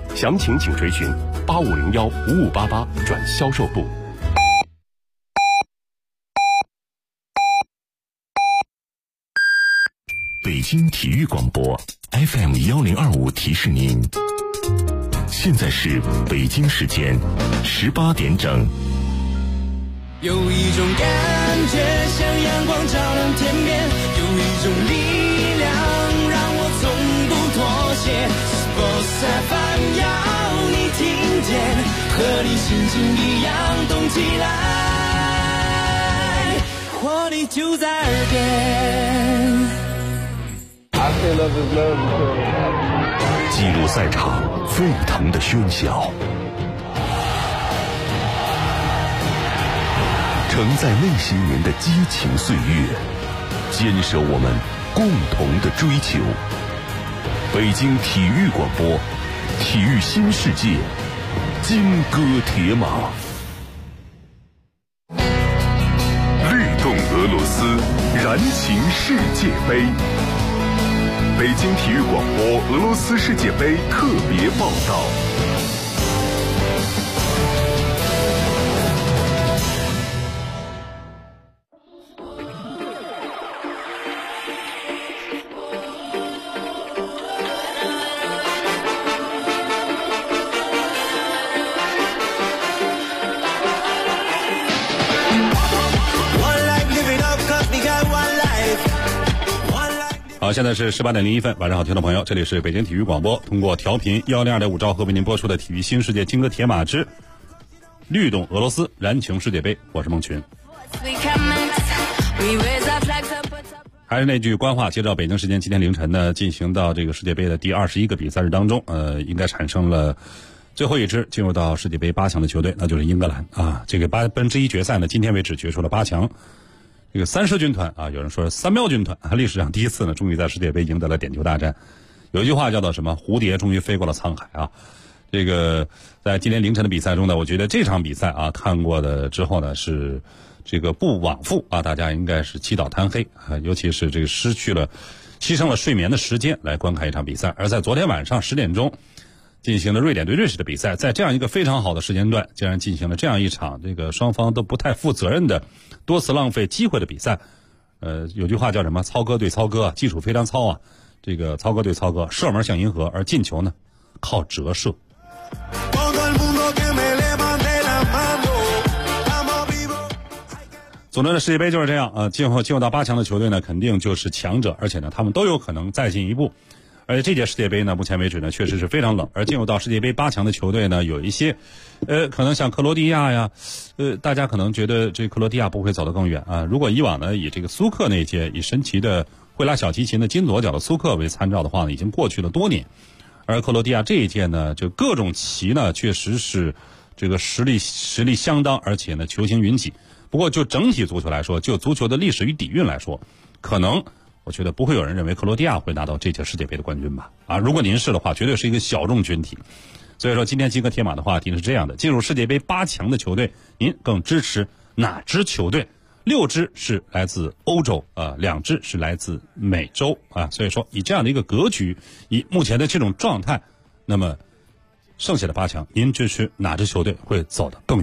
详情请垂询8501-5588转销售部。北京体育广播 FM1025提示您，现在是北京时间18点整。 有一种感觉像阳光照亮天边，有一种力量让我从不妥协。Sports FM 要你听见，和你心情一样动起来，活力就在耳边。 记录赛场沸腾的喧嚣，承载内心人的激情岁月，坚守我们共同的追求。北京体育广播，体育新世界，金戈铁马。律动俄罗斯，燃情世界杯。北京体育广播俄罗斯世界杯特别报道。 好，现在是18点01分，晚上好，听众朋友，这里是北京体育广播，通过调频102.5兆赫为您播出的体育新世界金戈铁马之律动俄罗斯燃情世界杯，我是孟群。还是那句官话，接着北京时间今天凌晨呢，进行到这个世界杯的第21个比赛日当中，应该产生了最后一支进入到世界杯8强的球队，那就是英格兰啊。这个1/8决赛呢，今天为止决出了8强。这个三狮军团啊，有人说三喵军团啊，历史上第一次呢，终于在世界杯赢得了点球大战。有一句话叫做什么？蝴蝶终于飞过了沧海啊！这个在今天凌晨的比赛中呢，我觉得这场比赛啊，看过的之后呢，是这个不往复啊，大家应该是祈祷贪黑啊，尤其是这个牺牲了睡眠的时间来观看一场比赛。而在昨天晚上10点钟进行了瑞典对瑞士的比赛，在这样一个非常好的时间段，竟然进行了这样一场这个双方都不太负责任的多次浪费机会的比赛。有句话叫什么？操哥对操哥，基础非常糙啊。这个操哥对操哥，射门像银河，而进球呢靠折射。总之呢，世界杯就是这样进入到8强的球队呢，肯定就是强者，而且呢，他们都有可能再进一步。而且这届世界杯呢，目前为止呢，确实是非常冷。而进入到世界杯8强的球队呢，有一些，可能像克罗地亚呀，大家可能觉得这克罗地亚不会走得更远啊。如果以往呢，以这个苏克那届以神奇的会拉小提琴的金左脚的苏克为参照的话呢，已经过去了多年。而克罗地亚这一届呢，就各种旗呢，确实是这个实力相当，而且呢，球星云集。不过就整体足球来说，就足球的历史与底蕴来说，可能我觉得不会有人认为克罗地亚会拿到这届世界杯的冠军吧？啊，如果您是的话，绝对是一个小众群体。所以说，今天金戈铁马的话题是这样的：进入世界杯8强的球队，您更支持哪支球队？6支是来自欧洲，2支是来自美洲啊。所以说，以这样的一个格局，以目前的这种状态，那么剩下的8强，您支持哪支球队会走得更远？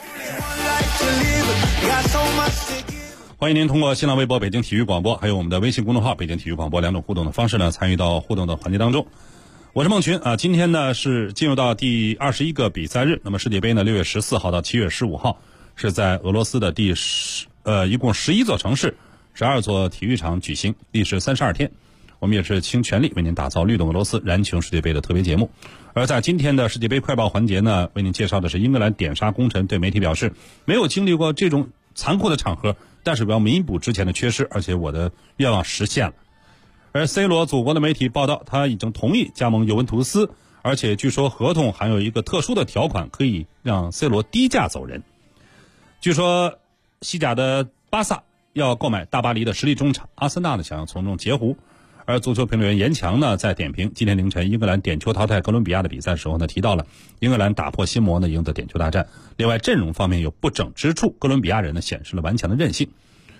欢迎您通过新浪微博北京体育广播，还有我们的微信公众号北京体育广播2种互动的方式呢，参与到互动的环节当中。我是孟群啊，今天呢是进入到第21个比赛日，那么世界杯呢6月14号到7月15号是在俄罗斯的一共11座城市12座体育场举行，历时32天。我们也是倾全力为您打造律动俄罗斯燃情世界杯的特别节目。而在今天的世界杯快报环节呢，为您介绍的是英格兰点杀功臣对媒体表示，没有经历过这种残酷的场合，但是我要弥补之前的缺失，而且我的愿望实现了。而 C 罗祖国的媒体报道，他已经同意加盟尤文图斯，而且据说合同还有一个特殊的条款，可以让 C 罗低价走人。据说西甲的巴萨要购买大巴黎的实力中场，阿森纳呢想要从中截胡。而足球评论员严强呢在点评今天凌晨英格兰点球淘汰哥伦比亚的比赛的时候呢，提到了英格兰打破心魔呢，赢得点球大战。另外阵容方面有不整之处，哥伦比亚人呢显示了顽强的韧性。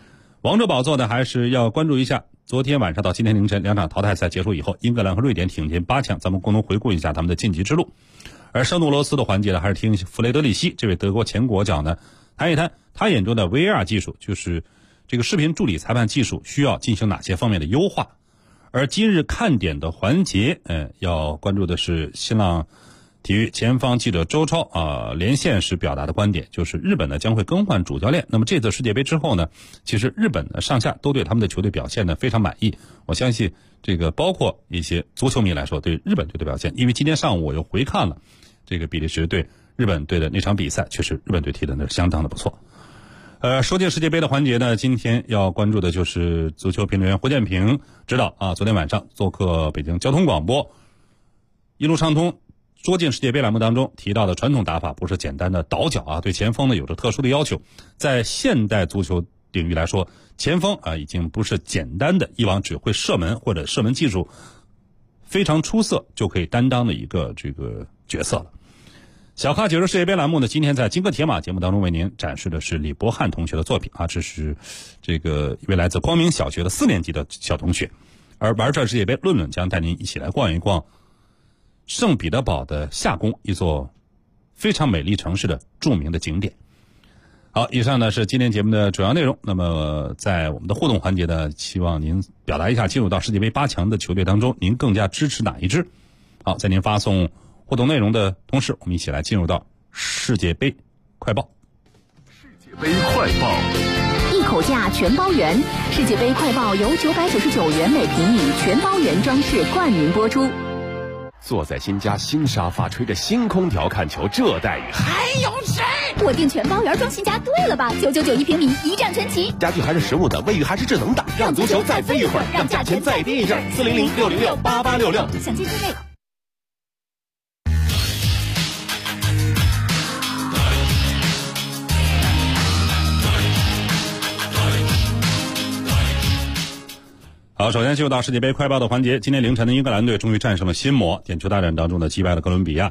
王者宝座呢，还是要关注一下昨天晚上到今天凌晨2场淘汰赛结束以后，英格兰和瑞典挺进8强，咱们共同回顾一下他们的晋级之路。而圣杜罗斯的环节呢，还是听弗雷德里希这位德国前国脚呢谈一谈他眼中的 VAR 技术，就是这个视频助理裁判技术需要进行哪些方面的优化。而今日看点的环节，要关注的是新浪体育前方记者周超连线时表达的观点，就是日本呢将会更换主教练。那么这次世界杯之后呢，其实日本呢上下都对他们的球队表现呢非常满意。我相信这个包括一些足球迷来说，对日本队的表现，因为今天上午我又回看了这个比利时对日本队的那场比赛，确实日本队踢的那是相当的不错。说进世界杯的环节呢，今天要关注的就是足球评论员胡建平指导昨天晚上做客北京交通广播一路畅通说进世界杯栏目当中提到的传统打法不是简单的倒脚对前锋呢有着特殊的要求。在现代足球领域来说，前锋已经不是简单的以往只会射门或者射门技术非常出色就可以担当的一个这个角色了。小咖解说世界杯栏目呢，今天在金戈铁马节目当中为您展示的是李博翰同学的作品这是这个一位来自光明小学的4年级的小同学。而玩转世界杯论论将带您一起来逛一逛圣彼得堡的夏宫，一座非常美丽城市的著名的景点。好，以上呢是今天节目的主要内容。那么在我们的互动环节呢，希望您表达一下进入到世界杯8强的球队当中，您更加支持哪一支？好，在您发送互动内容的同时，我们一起来进入到世界杯快报。 世界杯快报， 一口价全包圆。世界杯快报由999元每平米全包圆装饰冠名播出。 坐在新家新沙发，吹着新空调看球，这待遇还有谁？ 我订全包圆装新家对了吧？999一平米，一站全齐。 家具还是实物的，卫浴还是智能的，让足球再飞一会儿，让价钱再跌一阵。400-606-8866， 详见定位。 好，首先进入到世界杯快报的环节。今天凌晨的英格兰队终于战胜了心魔，点球大战当中呢击败了哥伦比亚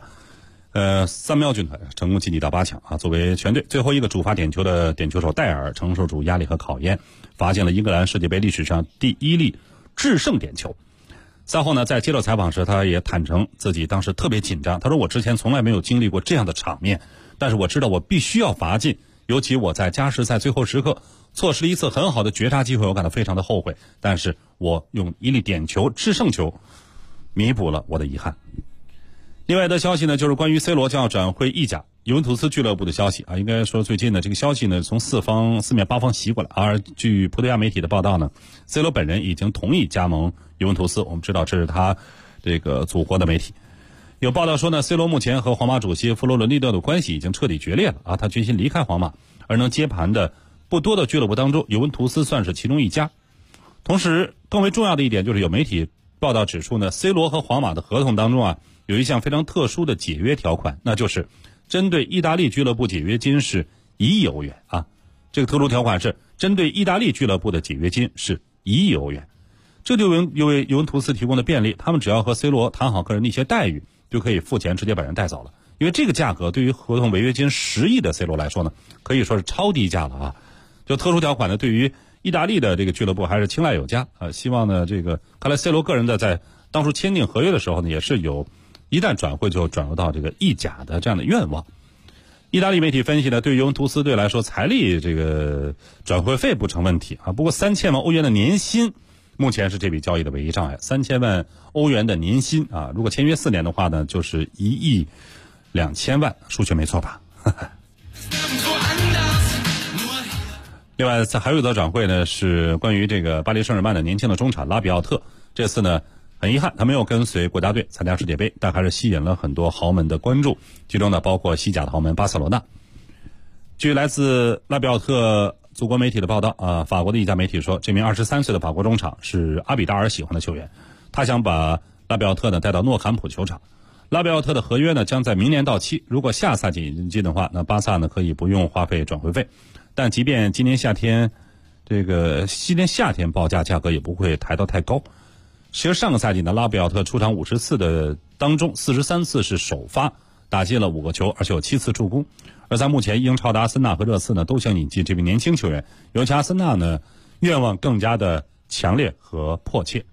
，3喵军团成功晋级到8强作为全队最后一个主罚点球的点球手戴尔承受住压力和考验，罚进了英格兰世界杯历史上第1粒制胜点球。赛后呢，在接受采访时，他也坦诚自己当时特别紧张。他说：“我之前从来没有经历过这样的场面，但是我知道我必须要罚进，尤其我在加时赛最后时刻错失了一次很好的绝杀机会，我感到非常的后悔。但是我用1粒点球制胜球弥补了我的遗憾。”另外的消息呢，就是关于 C 罗将要转会意甲尤文图斯俱乐部的消息应该说最近呢这个消息呢从四面八方袭过来。而据葡萄牙媒体的报道呢 ，C 罗本人已经同意加盟尤文图斯。我们知道这是他这个祖国的媒体。有报道说呢 ，C 罗目前和皇马主席弗洛伦蒂诺的关系已经彻底决裂了他决心离开皇马，而能接盘的不多的俱乐部当中，尤文图斯算是其中一家。同时，更为重要的一点就是有媒体报道指出呢 ，C 罗和皇马的合同当中有一项非常特殊的解约条款，那就是针对意大利俱乐部解约金是1亿欧元这个特殊条款是针对意大利俱乐部的解约金是1亿欧元，这就为尤文图斯提供的便利，他们只要和 C 罗谈好个人的一些待遇，就可以付钱直接把人带走了。因为这个价格对于合同违约金10亿的 C 罗来说呢，可以说是超低价了就特殊条款呢，对于意大利的这个俱乐部还是青睐有加希望呢这个看来 C 罗个人的在当初签订合约的时候呢，也是有一旦转会就转入到这个意甲的这样的愿望。意大利媒体分析呢，对于尤文图斯队来说，财力这个转会费不成问题不过3000万欧元的年薪目前是这笔交易的唯一障碍。3000万欧元的年薪如果签约4年的话呢，就是1亿2000万，数学没错吧？另外还有一则转会呢，是关于这个巴黎圣日耳曼的年轻的中场拉比奥特。这次呢很遗憾他没有跟随国家队参加世界杯，但还是吸引了很多豪门的关注，其中呢包括西甲的豪门巴塞罗那。据来自拉比奥特祖国媒体的报道法国的一家媒体说，这名23岁的法国中场是阿比达尔喜欢的球员，他想把拉比奥特呢带到诺坎普球场。拉比奥特的合约呢将在明年到期，如果下赛季引进的话，那巴萨呢可以不用花费转会费，但即便今年夏天报价价格也不会抬到太高。其实上个赛季呢，拉比奥特出场50次的当中43次是首发，打进了5个球，而且有7次助攻。而在目前英超的阿森纳和热刺呢都想引进这名年轻球员，尤其阿森纳呢愿望更加的强烈和迫切。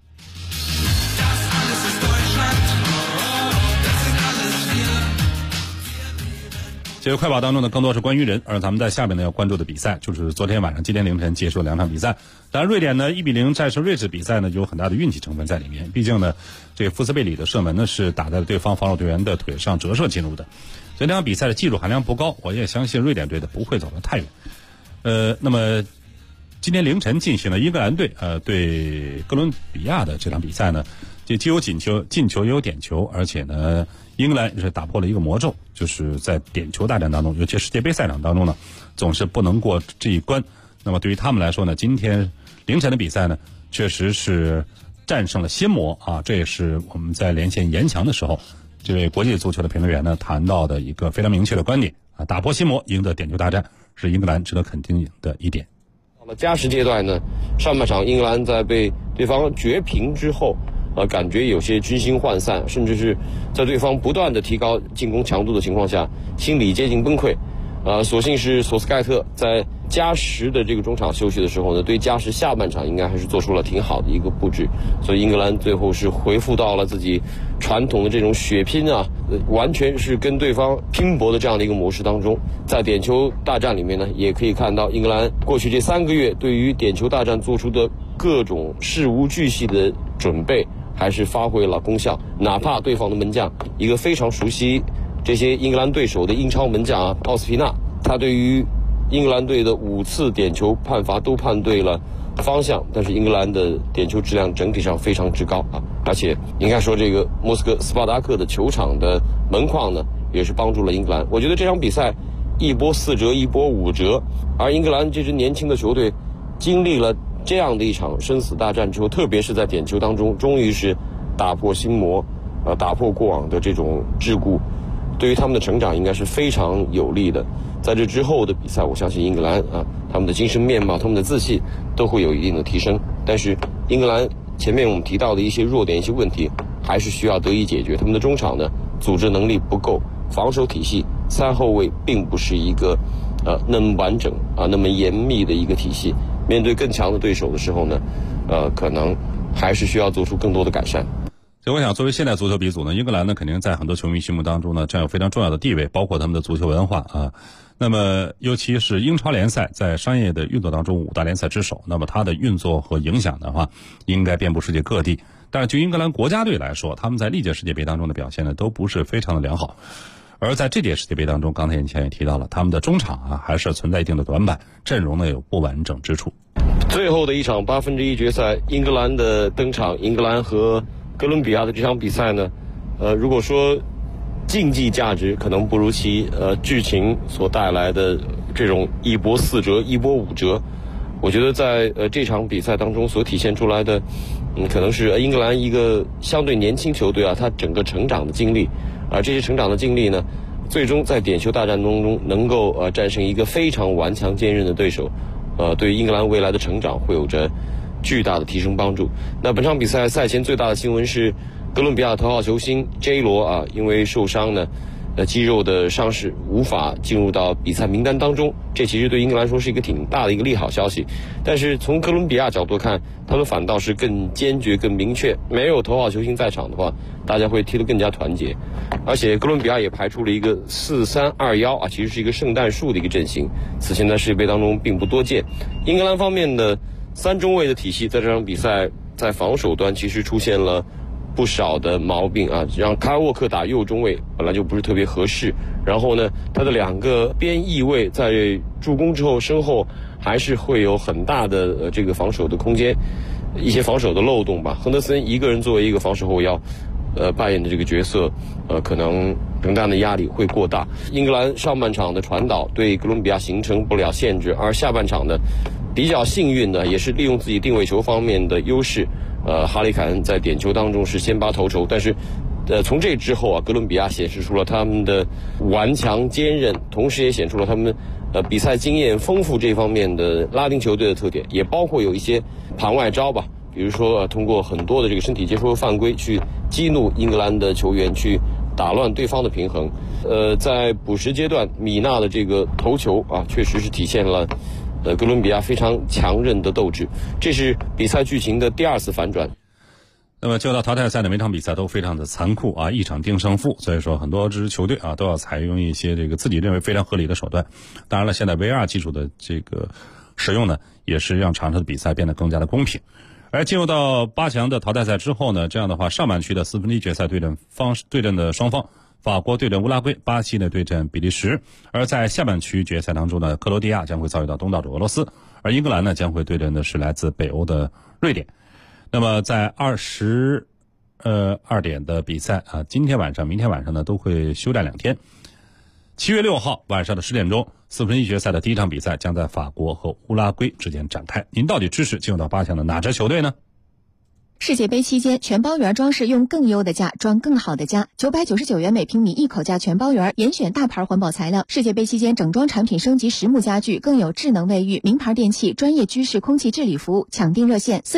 这个快跑当中呢，更多是关于人，而咱们在下面呢要关注的比赛，就是昨天晚上、今天凌晨结束的2场比赛。当然，瑞典呢1-0战胜瑞士比赛呢，有很大的运气成分在里面。毕竟呢，这个福斯贝里的射门呢是打在了对方防守队员的腿上折射进入的。所以这场比赛的技术含量不高，我也相信瑞典队的不会走得太远。那么今天凌晨进行了英格兰队对哥伦比亚的这场比赛呢，这既有进球也有点球，而且呢，英格兰是打破了一个魔咒，就是在点球大战当中，尤其世界杯赛场当中呢，总是不能过这一关。那么对于他们来说呢，今天凌晨的比赛呢，确实是战胜了心魔啊！这也是我们在连线严强的时候，这位国际足球的评论员呢谈到的一个非常明确的观点啊，打破心魔，赢得点球大战，是英格兰值得肯定的一点。 到了加时阶段呢，上半场英格兰在被对方绝平之后，感觉有些军心涣散，甚至是在对方不断的提高进攻强度的情况下，心理接近崩溃。所幸是索斯盖特在加时的这个中场休息的时候呢，对加时下半场应该还是做出了挺好的一个布置，所以英格兰最后是恢复到了自己传统的这种血拼完全是跟对方拼搏的这样的一个模式当中。在点球大战里面呢，也可以看到英格兰过去这3个月对于点球大战做出的各种事无巨细的准备还是发挥了功效，哪怕对方的门将一个非常熟悉这些英格兰对手的英超门将奥斯皮纳，他对于英格兰队的5次点球判罚都判对了方向，但是英格兰的点球质量整体上非常之高而且应该说这个莫斯科斯巴达克的球场的门框呢，也是帮助了英格兰。我觉得这场比赛一波4折，一波5折，而英格兰这支年轻的球队经历了这样的一场生死大战之后，特别是在点球当中，终于是打破心魔，打破过往的这种桎梏，对于他们的成长应该是非常有利的。在这之后的比赛，我相信英格兰他们的精神面貌、他们的自信都会有一定的提升。但是英格兰前面我们提到的一些弱点、一些问题，还是需要得以解决。他们的中场呢，组织能力不够，防守体系3后卫并不是一个那么完整那么严密的一个体系。面对更强的对手的时候呢，可能还是需要做出更多的改善。 所以我想，作为现代足球鼻祖呢，英格兰呢肯定在很多球迷心目当中呢占有非常重要的地位，包括他们的足球文化那么尤其是英超联赛在商业的运作当中5大联赛之首，那么它的运作和影响的话，应该遍布世界各地。但是就英格兰国家队来说，他们在历届世界杯当中的表现呢都不是非常的良好。而在这届世界杯当中，刚才以前也提到了，他们的中场还是存在一定的短板，阵容呢有不完整之处。 最后的一场1/8决赛，英格兰的登场，英格兰和哥伦比亚的这场比赛呢，如果说竞技价值可能不如其剧情所带来的这种一波4折、一波5折，我觉得在这场比赛当中所体现出来的，可能是英格兰一个相对年轻球队它整个成长的经历，这些成长的经历呢，最终在点球大战当中能够战胜一个非常顽强坚韧的对手，对于英格兰未来的成长会有着巨大的提升帮助。那本场比赛赛前最大的新闻是哥伦比亚头号球星 J 罗因为受伤呢，肌肉的伤势无法进入到比赛名单当中，这其实对英格兰说是一个挺大的一个利好消息。但是从哥伦比亚角度看，他们反倒是更坚决、更明确，没有头号球星在场的话，大家会踢得更加团结。而且哥伦比亚也排出了一个4-3-2-1其实是一个圣诞树的一个阵型，此前在世界杯当中并不多见。英格兰方面的3中卫的体系在这场比赛在防守端其实出现了不少的毛病让卡尔沃克打右中卫本来就不是特别合适，然后呢，他的2个边翼位在助攻之后身后还是会有很大的这个防守的空间，一些防守的漏洞吧。亨德森一个人作为一个防守后腰扮演的这个角色可能承担的压力会过大。英格兰上半场的传导对哥伦比亚形成不了限制，而下半场呢比较幸运的也是利用自己定位球方面的优势，哈里凯恩在点球当中是先拔头筹，但是从这之后哥伦比亚显示出了他们的顽强坚韧，同时也显出了他们比赛经验丰富这方面的拉丁球队的特点，也包括有一些盘外招吧，比如说通过很多的这个身体接触犯规去激怒英格兰的球员，去打乱对方的平衡。在补时阶段，米纳的这个头球确实是体现了哥伦比亚非常强韧的斗志。这是比赛剧情的第2次反转。 那么就到淘汰赛的每场比赛都非常的残酷啊，一场定胜负，所以说很多支球队啊都要采用一些这个自己认为非常合理的手段。当然了，现在 VR 技术的这个使用呢，也是让场上的比赛变得更加的公平。而进入到8强的淘汰赛之后呢，这样的话上半区的4分之一决赛对阵的双方，法国对阵乌拉圭，巴西呢对阵比利时。而在下半区决赛当中呢，克罗地亚将会遭遇到东道主俄罗斯，而英格兰呢将会对阵的是来自北欧的瑞典。那么在22点的比赛啊，今天晚上、明天晚上呢都会休战2天。7月6号晚上的10点钟，4分之一决赛的第一场比赛将在法国和乌拉圭之间展开。您到底支持进入到8强的哪支球队呢？ 世界杯期间，全包圆装饰用更优的价装更好的家，999元每平米一口价全包圆，严选大牌环保材料。世界杯期间整装产品升级实木家具，更有智能卫浴、名牌电器、专业居室空气治理服务。抢订热线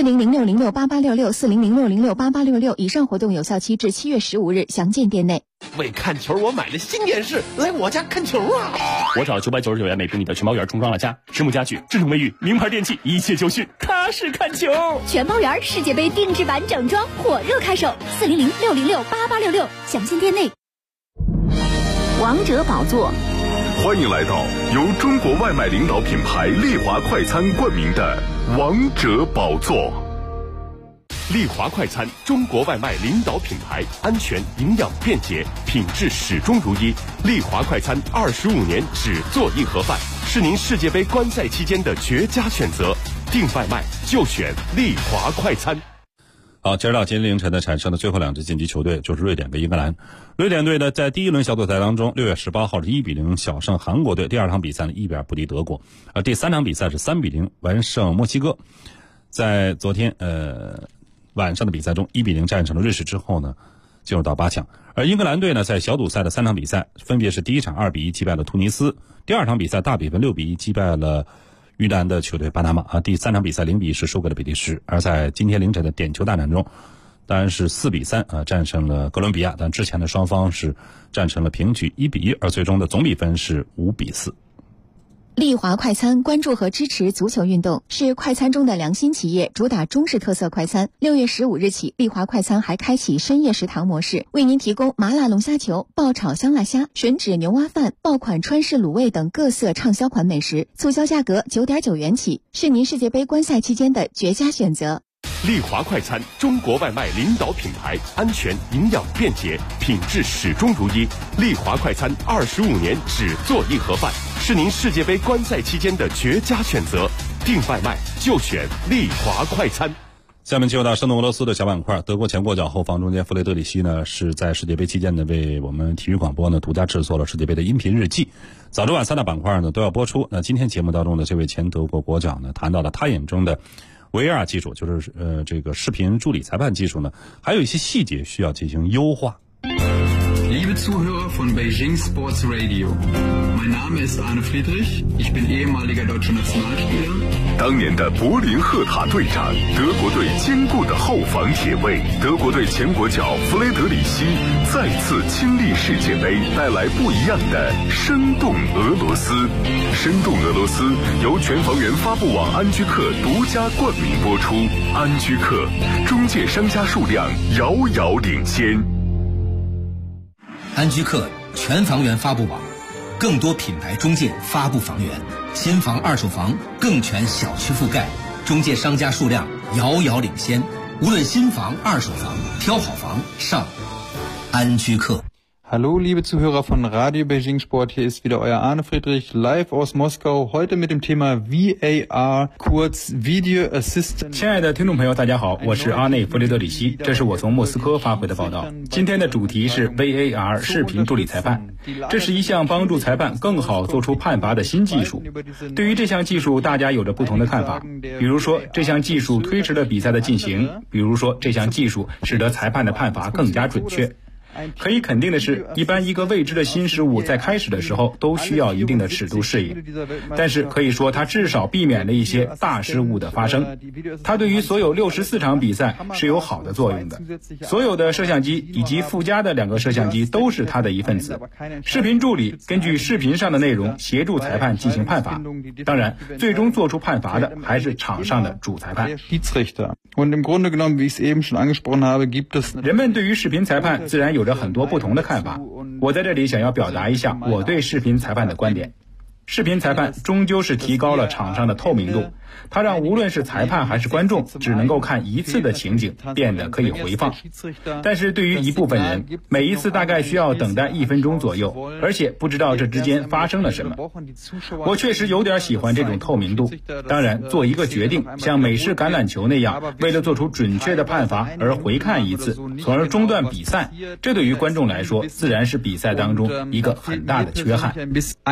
4006068866，4006068866。以上活动有效期至7月15日，详见店内。 为看球，我买了新电视，来我家看球啊！ 我找了999元每平米的全包圆重装了家，实木家具、智能卫浴、名牌电器，一切就绪，踏实看球。 全包圆世界杯定制版整装火热开售，4006068866，详见店内。 王者宝座， 欢迎来到由中国外卖领导品牌丽华快餐冠名的王者宝座。 丽华快餐，中国外卖领导品牌，安全、营养、便捷，品质始终如一。丽华快餐25年只做硬盒饭，是您世界杯观赛期间的绝佳选择。订外卖就选丽华快餐。 好，截止到今天凌晨的产生的最后2支晋级球队就是瑞典跟英格兰。瑞典队呢，在第1轮小组赛当中，6月18号是1比0小胜韩国队，第2场比赛呢1比2不敌德国，而第3场比赛是3比0完胜墨西哥。在昨天晚上的比赛中1比0战胜了瑞士之后呢，进入到8强。而英格兰队呢，在小组赛的3场比赛，分别是第一场2比1击败了突尼斯，第2场比赛大比分6比1击败了于南的球队巴拿马啊，第3场比赛0比1是输给了比利时。而在今天凌晨的点球大战中，当然是4比3战胜了哥伦比亚，但之前的双方是战成了平局1比1，而最终的总比分是5比4。 丽华快餐关注和支持足球运动，是快餐中的良心企业，主打中式特色快餐。6月15日起，丽华快餐还开启深夜食堂模式，为您提供麻辣龙虾球、爆炒香辣虾、吮指牛蛙饭、爆款川式卤味等各色畅销款美食，促销价格9.9元起，是您世界杯观赛期间的绝佳选择。 丽华快餐，中国外卖领导品牌，安全、营养、便捷，品质始终如一。丽华快餐25年只做硬盒饭，是您世界杯观赛期间的绝佳选择。订外卖就选丽华快餐。 下面进入到生动俄罗斯的小板块。德国前国脚后防中间弗雷德里希呢，是在世界杯期间呢，为我们体育广播呢独家制作了世界杯的音频日记。早中晚3大板块呢都要播出。那今天节目当中的这位前德国国脚呢，谈到了他眼中的VR 技术，就是这个视频助理裁判技术呢，还有一些细节需要进行优化。 Liebe Zuhörer von Beijing Sports Radio, mein Name ist Arne Friedrich, ich bin ehemaliger deutscher Nationalspieler. 当年的柏林赫塔队长，德国队坚固的后防铁卫，德国队前国脚弗雷德里希再次亲历世界杯，带来不一样的生动俄罗斯。生动俄罗斯由全房源发布网安居客独家冠名播出。安居客，中介商家数量遥遥领先。 安居客全房源发布网，更多品牌中介发布房源，新房二手房更全小区覆盖，中介商家数量遥遥领先。无论新房二手房，挑好房上安居客。 Hallo, liebe Zuhörer von Radio Beijing Sport, hier ist wieder euer Arne Friedrich, live aus Moskau, heute mit dem Thema VAR, kurz Video Assistant. 亲爱的听众朋友，大家好，我是阿内弗雷德里希，这是我从莫斯科发回的报道。今天的主题是 VAR 视频助理裁判，这是一项帮助裁判更好做出判罚的新技术。对于这项技术，大家有着不同的看法。比如说，这项技术推迟了比赛的进行；比如说，这项技术使得裁判的判罚更加准确。 可以肯定的是，一般一个未知的新事物在开始的时候都需要一定的尺度适应，但是可以说它至少避免了一些大失误的发生。它对于所有64场比赛是有好的作用的。所有的摄像机以及附加的2个摄像机都是它的一份子。视频助理根据视频上的内容协助裁判进行判罚，当然最终做出判罚的还是场上的主裁判。人们对于视频裁判自然有着很多不同的看法，我在这里想要表达一下我对视频裁判的观点。视频裁判终究是提高了场上的透明度，它让无论是裁判还是观众只能够看一次的情景变得可以回放。但是对于一部分人，每一次大概需要等待1分钟左右，而且不知道这之间发生了什么。我确实有点喜欢这种透明度。当然，做一个决定，像美式橄榄球那样，为了做出准确的判罚而回看一次，从而中断比赛，这对于观众来说自然是比赛当中一个很大的缺憾。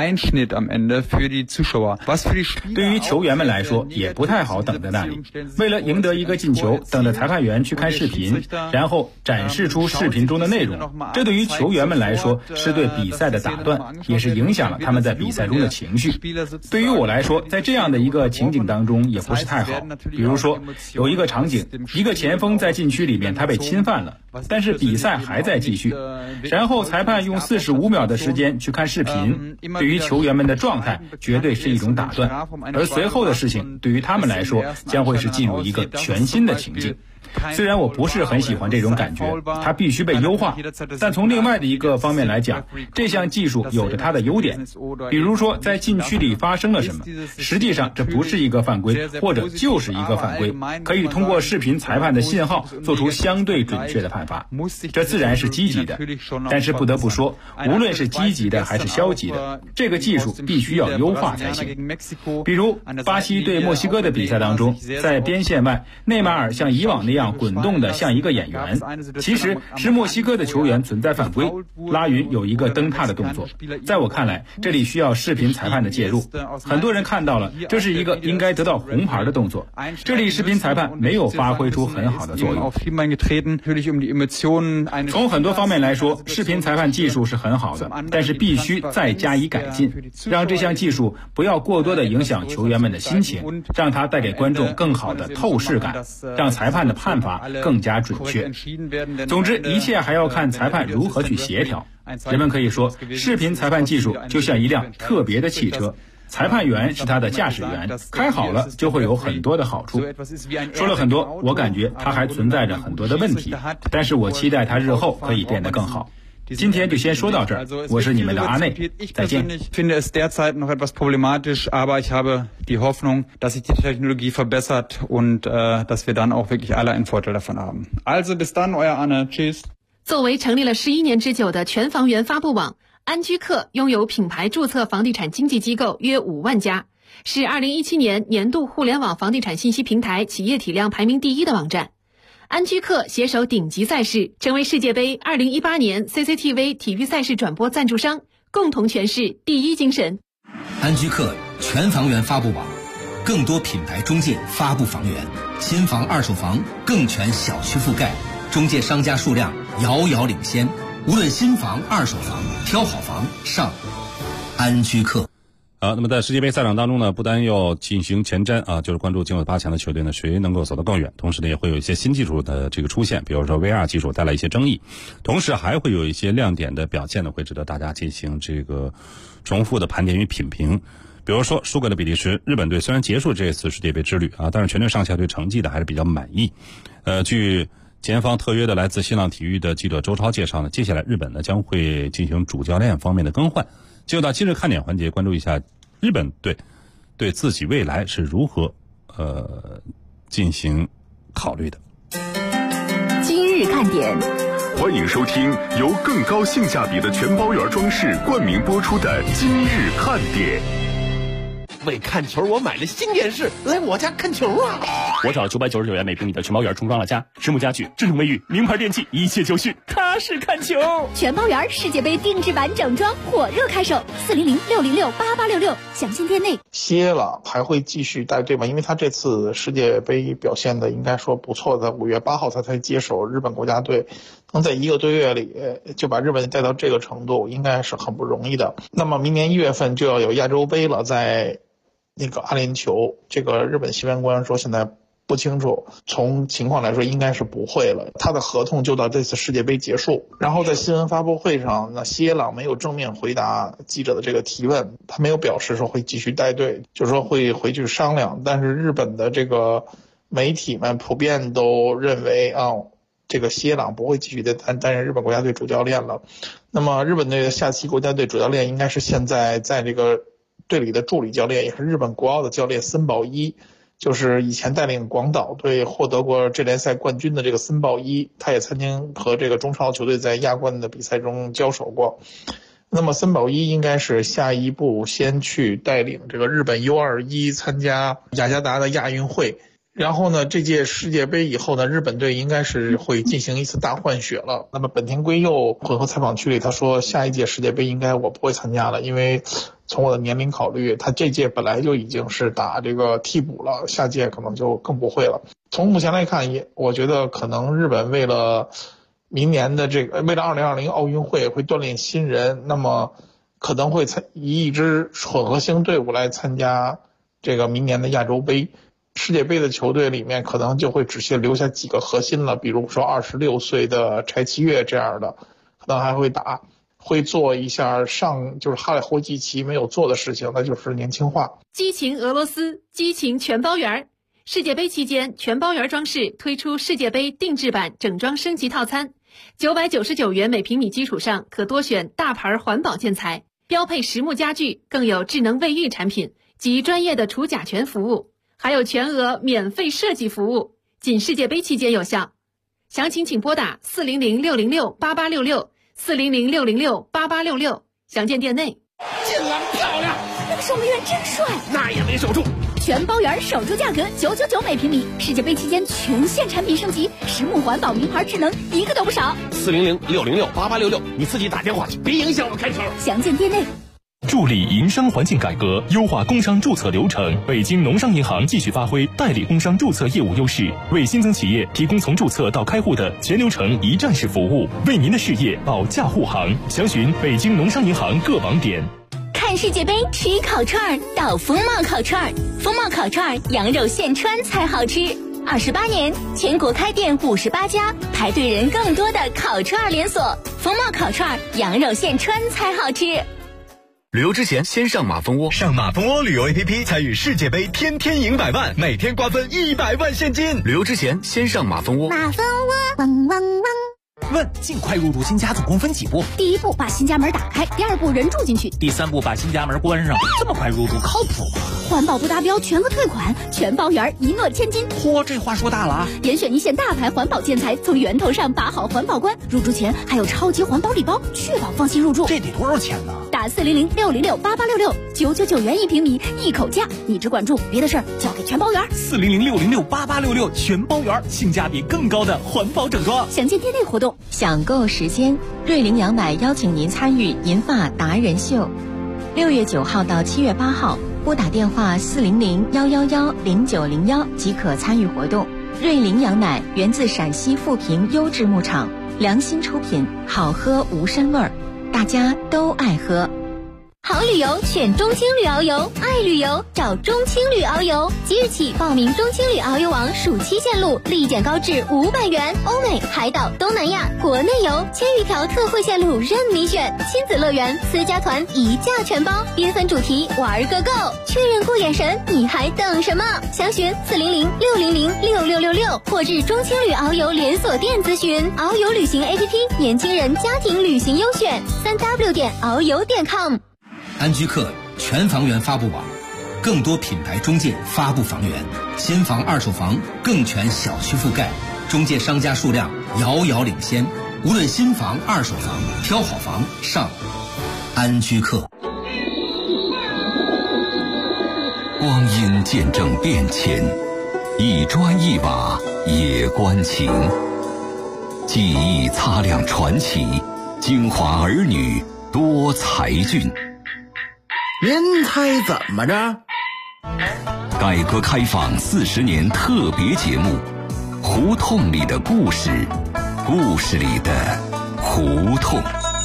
对于球员们来说也不太好等在那里，为了赢得一个进球，等着裁判员去看视频，然后展示出视频中的内容，这对于球员们来说是对比赛的打断，也是影响了他们在比赛中的情绪。对于我来说，在这样的一个情景当中也不是太好。比如说有一个场景，一个前锋在禁区里面他被侵犯了，但是比赛还在继续，然后裁判用45秒的时间去看视频，对于球员们的状态绝对是一种打断，而随后的事情对于他们来说将会是进入一个全新的情境。虽然我不是很喜欢这种感觉，它必须被优化，但从另外的一个方面来讲，这项技术有着它的优点。比如说在禁区里发生了什么，实际上这不是一个犯规，或者就是一个犯规，可以通过视频裁判的信号做出相对准确的判罚，这自然是积极的。但是不得不说，无论是积极的还是消极的，这个技术必须要优化才行。比如巴西对墨西哥的比赛当中，在边线外，内马尔像以往那样滚动的像一个演员，其实是墨西哥的球员存在犯规，拉云有一个蹬踏的动作。在我看来，这里需要视频裁判的介入。很多人看到了，这是一个应该得到红牌的动作，这里视频裁判没有发挥出很好的作用。从很多方面来说，视频裁判技术是很好的，但是必须再加以改进，让这项技术不要过多的影响球员们的心情，让它带给观众更好的透视感，让裁判的判罚更加准确。总之，一切还要看裁判如何去协调。人们可以说，视频裁判技术就像一辆特别的汽车，裁判员是他的驾驶员，开好了就会有很多的好处。说了很多，我感觉它还存在着很多的问题，但是我期待它日后可以变得更好。今天就先说到这儿，我是你们的阿内，再见。 Ich finde es derzeit noch etwas problematisch, aber ich habe die Hoffnung, dass sich die Technologie verbessert und dass wir dann auch wirklich alle einen Vorteil davon haben. Also bis dann, euer Anne. Tschüss. 作为成立了11年之久的全房源发布网，安居客拥有品牌注册房地产经纪机构约5万家，是2017年年度互联网房地产信息平台企业体量排名第1的网站。安居客携手顶级赛事，成为世界杯2018年 CCTV 体育赛事转播赞助商，共同诠释第一精神。 安居客全房源发布网，更多品牌中介发布房源，新房二手房更全小区覆盖，中介商家数量遥遥领先。无论新房二手房，挑好房上安居客。 那么在世界杯赛场当中呢，不单要进行前瞻啊，就是关注进入8强的球队呢，谁能够走得更远。同时呢，也会有一些新技术的这个出现，比如说 VR 技术带来一些争议，同时还会有一些亮点的表现呢，会值得大家进行这个重复的盘点与品评。比如说输给了比利时，日本队虽然结束这次世界杯之旅啊，但是全队上下对成绩的还是比较满意。据前方特约的来自新浪体育的记者周超介绍呢，接下来日本呢将会进行主教练方面的更换。进入到今日看点环节，关注一下日本队对自己未来是如何进行考虑的。 今日看点， 欢迎收听由更高性价比的全包圆装饰冠名播出的今日看点。 为看球，我买了新电视，来我家看球啊！ 我找999元每平米的全包园重装了家，实木家具、智能卫浴、名牌电器，一切就绪，踏实看球。 全包园世界杯定制版整装火热开售，400-606-8866，详情店内。 歇了还会继续带队吗？因为他这次世界杯表现的应该说不错的，5月8号他才接手日本国家队，能在1个多月里就把日本带到这个程度，应该是很不容易的。那么明年1月份就要有亚洲杯了，在那个阿联酋，这个日本新闻官说现在不清楚，从情况来说应该是不会了。他的合同就到这次世界杯结束。然后在新闻发布会上，那西耶朗没有正面回答记者的这个提问，他没有表示说会继续带队，就是说会回去商量。但是日本的这个媒体们普遍都认为这个西耶朗不会继续担任日本国家队主教练了。那么日本队的下期国家队主教练应该是现在在这个队里的助理教练，也是日本国奥的教练森保一，就是以前带领广岛队获得过这联赛冠军的这个森保一，他也曾经和这个中超球队在亚冠的比赛中交手过。那么森保一应该是下一步先去带领这个日本 U21 参加雅加达的亚运会。然后呢，这届世界杯以后呢，日本队应该是会进行一次大换血了。那么本田圭佑混合采访区里他说，下一届世界杯应该我不会参加了，因为从我的年龄考虑，他这届本来就已经是打这个替补了，下届可能就更不会了。从目前来看，我觉得可能日本为了明年的为了2020奥运会会锻炼新人，那么可能会以一支混合型队伍来参加这个明年的亚洲杯。世界杯的球队里面可能就会只留下几个核心了，比如说26岁的柴崎岳这样的，可能还会做一下就是哈里霍季奇没有做的事情，那就是年轻化。 激情俄罗斯，激情全包园。世界杯期间，全包园装饰推出世界杯定制版整装升级套餐，999元每平米基础上可多选大牌环保建材，标配实木家具，更有智能卫浴产品及专业的除甲醛服务。还有全额免费设计服务，仅世界杯期间有效。详情请拨打400-606-8866，400-606-8866，详见店内。 进篮漂亮， 那个守门员真帅， 那也没守住。 全包园守住价格999每平米，世界杯期间全线产品升级，实木环保名牌智能一个都不少。 400-606-8866，你自己打电话去，别影响我开球。 详见店内。 助力营商环境改革，优化工商注册流程。北京农商银行继续发挥代理工商注册业务优势，为新增企业提供从注册到开户的全流程一站式服务，为您的事业保驾护航。详询北京农商银行各网点。 看世界杯吃烤串到风貌烤串，风貌烤串羊肉现穿才好吃。28年，全国开店58家，排队人更多的烤串连锁。风貌烤串羊肉现穿才好吃。 旅游之前先上马蜂窝，上马蜂窝旅游 APP 参与世界杯，天天赢100万，每天瓜分100万现金。旅游之前先上马蜂窝。 马蜂窝，汪汪汪。 问：尽快入住新家总共分几步？ 第1步把新家门打开，第2步人住进去， 第3步把新家门关上。这么快入住靠谱吗？ 环保不达标全额退款，全包园一诺千金。 嚯，这话说大了啊！ 严选一线大牌环保建材，从源头上把好环保关。入住前还有超级环保礼包，确保放心入住。 这得多少钱呢？ 打400-606-8866 ，999元1平米，一口价。你只管住，别的事儿交给全包园。 400-606-8866，全包园，性价比更高的环保整装。 详见店内活动。 享购时间，瑞麟羊奶邀请您参与银发达人秀，6月9号到7月8号，拨打电话400-111-0901即可参与活动。瑞麟羊奶源自陕西富平优质牧场，良心出品，好喝无膻味儿，大家都爱喝。 好旅游选中青旅遨游，爱旅游找中青旅遨游。即日起报名中青旅遨游网暑期线路，立减高至500元。欧美、海岛、东南亚、国内游1000余条特惠线路任你选，亲子乐园、私家团一价全包，缤纷主题玩个够。确认过眼神，你还等什么？详询400-600-6666或至中青旅遨游连锁店咨询。遨游旅行 APP， 年轻人家庭旅行优选，3w.遨游.com。 安居客全房源发布网，更多品牌中介发布房源，新房二手房更全小区覆盖，中介商家数量遥遥领先。无论新房二手房，挑好房上安居客。 光阴见证变迁， 一砖一瓦也关情，技艺擦亮传奇，京华儿女多才俊。 您猜怎么着？ 改革开放40年特别节目，胡同里的故事，故事里的胡同。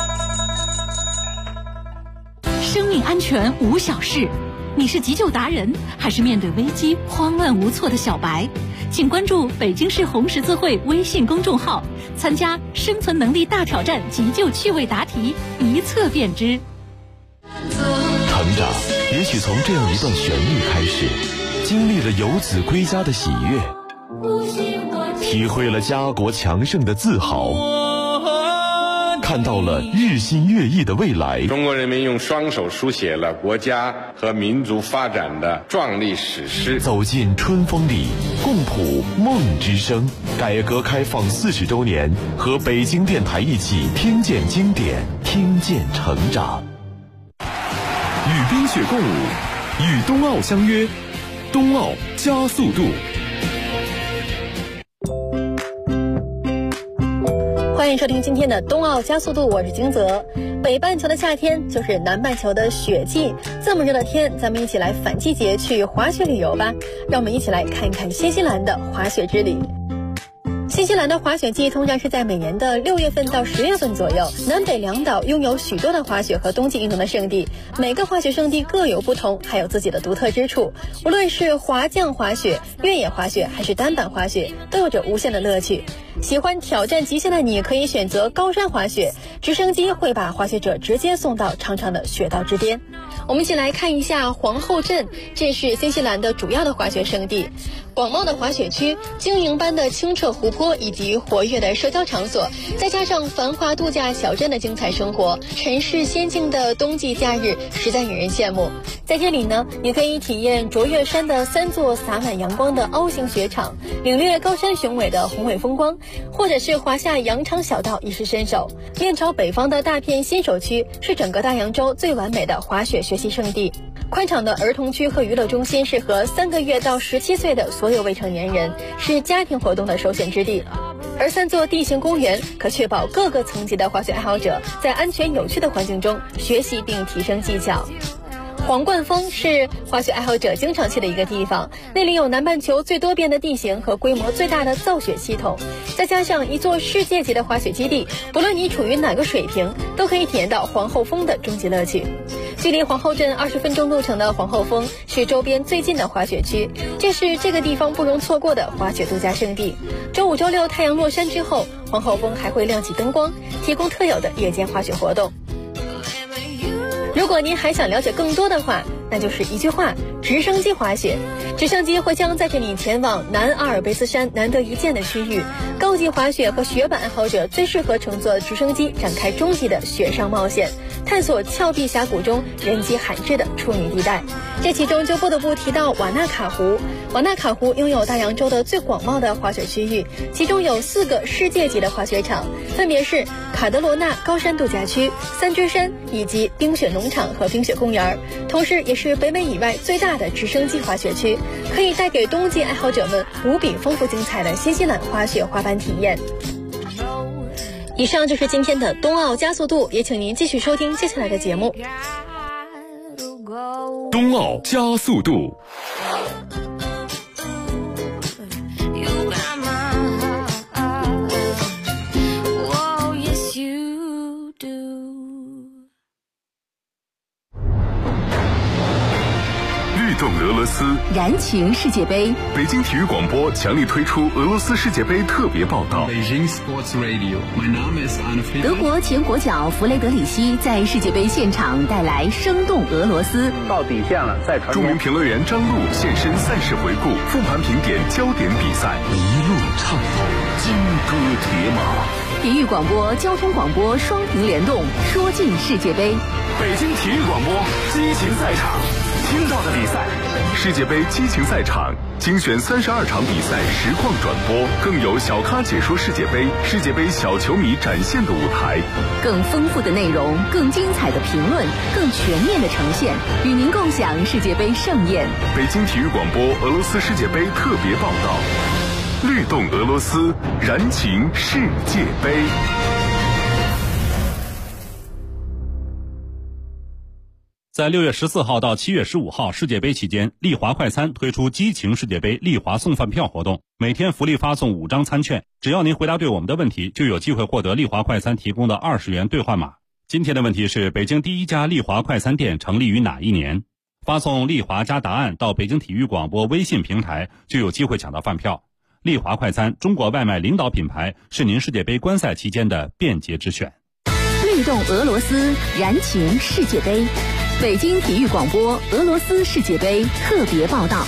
生命安全无小事，你是急救达人，还是面对危机慌乱无措的小白？请关注北京市红十字会微信公众号，参加生存能力大挑战急救趣味答题，一测便知。 成长也许从这样一段旋律开始，经历了游子归家的喜悦，体会了家国强盛的自豪，看到了日新月异的未来。 中国人民用双手书写了国家和民族发展的壮丽史诗。 走进春风里，共谱梦之声。改革开放40周年，和北京电台一起听见经典，听见成长。 与冰雪共舞，与冬奥相约，冬奥加速度。 欢迎收听今天的冬奥加速度，我是金泽。北半球的夏天就是南半球的雪季，这么热的天，咱们一起来反季节去滑雪旅游吧。让我们一起来看一看新西兰的滑雪之旅。新西兰的滑雪季通常是在每年的6月份到10月份左右。南北两岛拥有许多的滑雪和冬季运动的圣地，每个滑雪圣地各有不同，还有自己的独特之处。无论是滑降滑雪、越野滑雪还是单板滑雪，都有着无限的乐趣。喜欢挑战极限的你可以选择高山滑雪，直升机会把滑雪者直接送到长长的雪道之巅。我们一起来看一下皇后镇，这是新西兰的主要的滑雪胜地。广袤的滑雪区、晶莹般的清澈湖泊以及活跃的社交场所，再加上繁华度假小镇的精彩生活，尘世仙境的冬季假日实在引人羡慕。在这里呢，你可以体验卓越山的3座洒满阳光的凹形雪场，领略高山雄伟的宏伟风光，或者是滑下羊肠小道一试身手。面朝北方的大片新手区是整个大洋洲最完美的滑雪学习胜地。宽敞的儿童区和娱乐中心适合3个月到17岁的所有未成年人，是家庭活动的首选之地。而3座地形公园可确保各个层级的滑雪爱好者在安全有趣的环境中学习并提升技巧。皇冠峰是滑雪爱好者经常去的一个地方，那里有南半球最多变的地形和规模最大的造雪系统，再加上一座世界级的滑雪基地，不论你处于哪个水平，都可以体验到皇后峰的终极乐趣。距离皇后镇20分钟路程的皇后峰是周边最近的滑雪区，这是这个地方不容错过的滑雪度假胜地。周5、周6太阳落山之后，皇后峰还会亮起灯光，提供特有的夜间滑雪活动。如果您还想了解更多的话，那就是一句话：直升机滑雪。直升机会将载着你前往南阿尔卑斯山难得一见的区域，高级滑雪和雪板爱好者最适合乘坐直升机展开终极的雪上冒险，探索峭壁峡谷中人迹罕至的处女地带。这其中就不得不提到瓦纳卡湖。瓦纳卡湖拥有大洋洲的最广袤的滑雪区域，其中有4个世界级的滑雪场，分别是卡德罗纳高山度假区、3之山以及冰雪农场和冰雪公园，同时也是北美以外最大的直升机滑雪区，可以带给冬季爱好者们无比丰富精彩的新西兰滑雪滑板体验。以上就是今天的冬奥加速度，也请您继续收听接下来的节目。 冬奥加速度。律动俄罗斯， 燃情世界杯。 北京体育广播强力推出俄罗斯世界杯特别报道。 Beijing Sports Radio. My name is Anne Friedrich. 德国前国脚弗雷德里希在世界杯现场带来生动俄罗斯。 到底线了，再传。 著名评论员张璐现身赛事回顾，复盘评点焦点比赛，一路畅通，金戈铁马。 体育广播、交通广播双屏联动，说尽世界杯。 北京体育广播，激情赛场。 听到的比赛，世界杯激情赛场精选32场比赛实况转播，更有小咖解说世界杯，世界杯小球迷展现的舞台， 更丰富的内容，更精彩的评论，更全面的呈现，与您共享世界杯盛宴。 北京体育广播俄罗斯世界杯特别报道，律动俄罗斯，燃情世界杯。 在6月14号到7月15号世界杯期间，丽华快餐推出激情世界杯丽华送饭票活动，每天福利发送5张餐券，只要您回答对我们的问题，就有机会获得丽华快餐提供的20元兑换码。今天的问题是：北京第一家丽华快餐店成立于哪一年？发送丽华加答案到北京体育广播微信平台，就有机会抢到饭票。丽华快餐，中国外卖领导品牌，是您世界杯观赛期间的便捷之选。 律动俄罗斯，燃情世界杯。北京体育广播俄罗斯世界杯特别报道。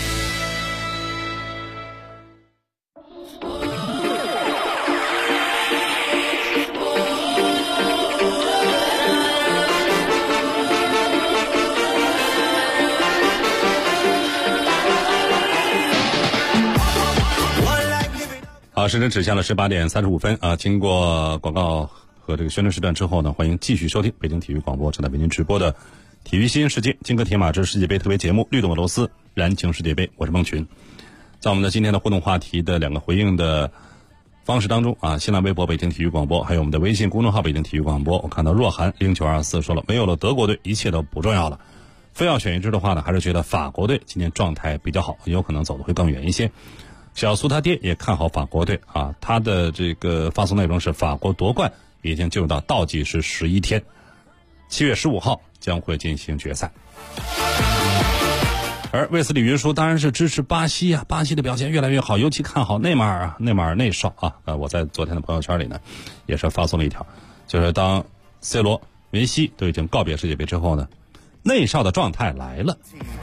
好，时针指向了18点35分啊。经过广告和这个宣传时段之后呢，欢迎继续收听北京体育广播正在为您直播的体育新世界金戈铁马之世界杯特别节目，律动俄罗斯，燃情世界杯。我是孟群。在我们的今天的互动话题的2个回应的方式当中啊，新浪微博北京体育广播，还有我们的微信公众号北京体育广播。我看到若涵0924说了，没有了德国队，一切都不重要了。非要选一支的话呢，还是觉得法国队今天状态比较好，有可能走得会更远一些。小苏他爹也看好法国队啊，他的这个发送内容是法国夺冠已经进入到倒计时11天，7月15号将会进行决赛。而卫斯理云说当然是支持巴西啊，巴西的表现越来越好，尤其看好内马尔啊，内马尔内少啊。我在昨天的朋友圈里呢也是发送了一条，就是当 C 罗、梅西都已经告别世界杯之后呢，内少的状态来了。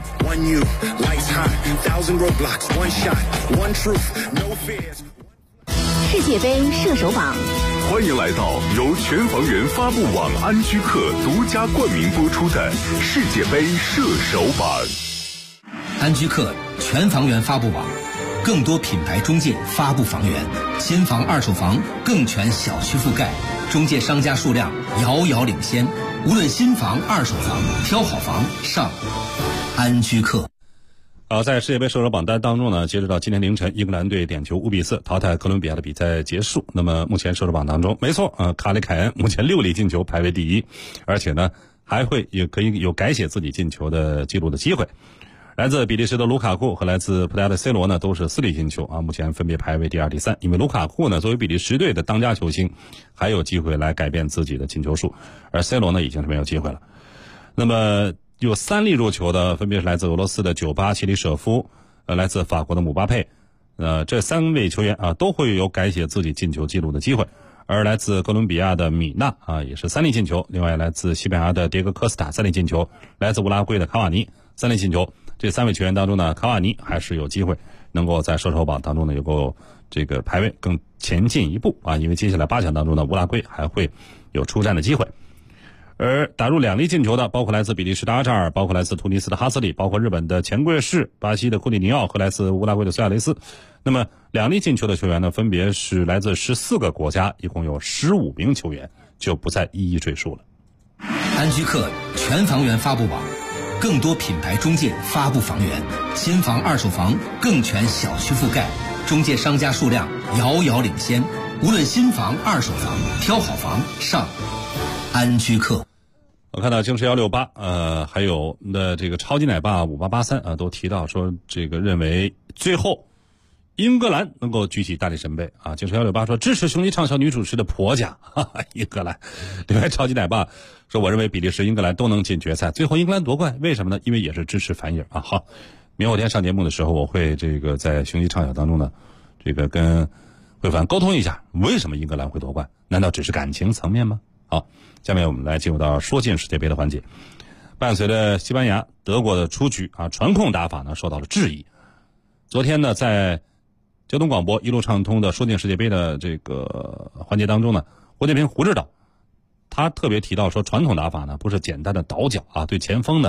世界杯射手榜， 欢迎来到由全房源发布网安居客独家冠名播出的世界杯射手榜。 安居客全房源发布网，更多品牌中介发布房源，新房二手房更全小区覆盖，中介商家数量遥遥领先，无论新房二手房，挑好房上安居客。 在世界杯射手榜单当中呢，截止到今天凌晨，英格兰队点球5比4淘汰哥伦比亚的比赛结束。那么目前射手榜当中，没错卡里凯恩目前6粒进球排位第一，而且呢也可以有改写自己进球的记录的机会。来自比利时的卢卡库和来自葡萄牙的 C 罗呢，都是4粒进球啊，目前分别排位第2、第3。因为卢卡库呢作为比利时队的当家球星，还有机会来改变自己的进球数，而 C 罗呢已经是没有机会了。那么有3粒入球的分别是来自俄罗斯的酒吧齐里舍夫，来自法国的姆巴佩，这3位球员啊都会有改写自己进球记录的机会。而来自哥伦比亚的米纳啊也是3粒进球，另外来自西班牙的迭戈科斯塔3粒进球，来自乌拉圭的卡瓦尼3粒进球。这3位球员当中呢，卡瓦尼还是有机会能够在射手榜当中呢有够这个排位更前进一步啊，因为接下来8强当中呢，乌拉圭还会有出战的机会。而打入2粒进球的，包括来自比利时的阿扎尔，包括来自突尼斯的哈斯里，包括日本的钱贵士、巴西的库里尼奥和来自乌拉圭的苏亚雷斯。那么2粒进球的球员呢，分别是来自14个国家，一共有15名球员，就不再一一赘述了。 安居客全房源发布网，更多品牌中介发布房源，新房二手房更全小区覆盖，中介商家数量遥遥领先，无论新房二手房，挑好房上安居客。 我看到京师168还有我们的这个超级奶爸5883都提到说，这个认为最后英格兰能够举起大力神杯啊。京师168说支持雄鸡畅销女主持的婆家，英格兰。另外超级奶爸说，我认为比利时、英格兰都能进决赛，最后英格兰夺冠，为什么呢？因为也是支持反影啊。好，明后天上节目的时候，我会这个在雄鸡畅销当中呢，这个跟慧凡沟通一下，为什么英格兰会夺冠？难道只是感情层面吗？好，下面我们来进入到说进世界杯的环节。伴随着西班牙、德国的出局啊，传控打法呢受到了质疑。昨天呢，在交通广播一路畅通的说进世界杯的这个环节当中呢，胡建平胡指导他特别提到说，传统打法呢不是简单的倒脚啊，对前锋呢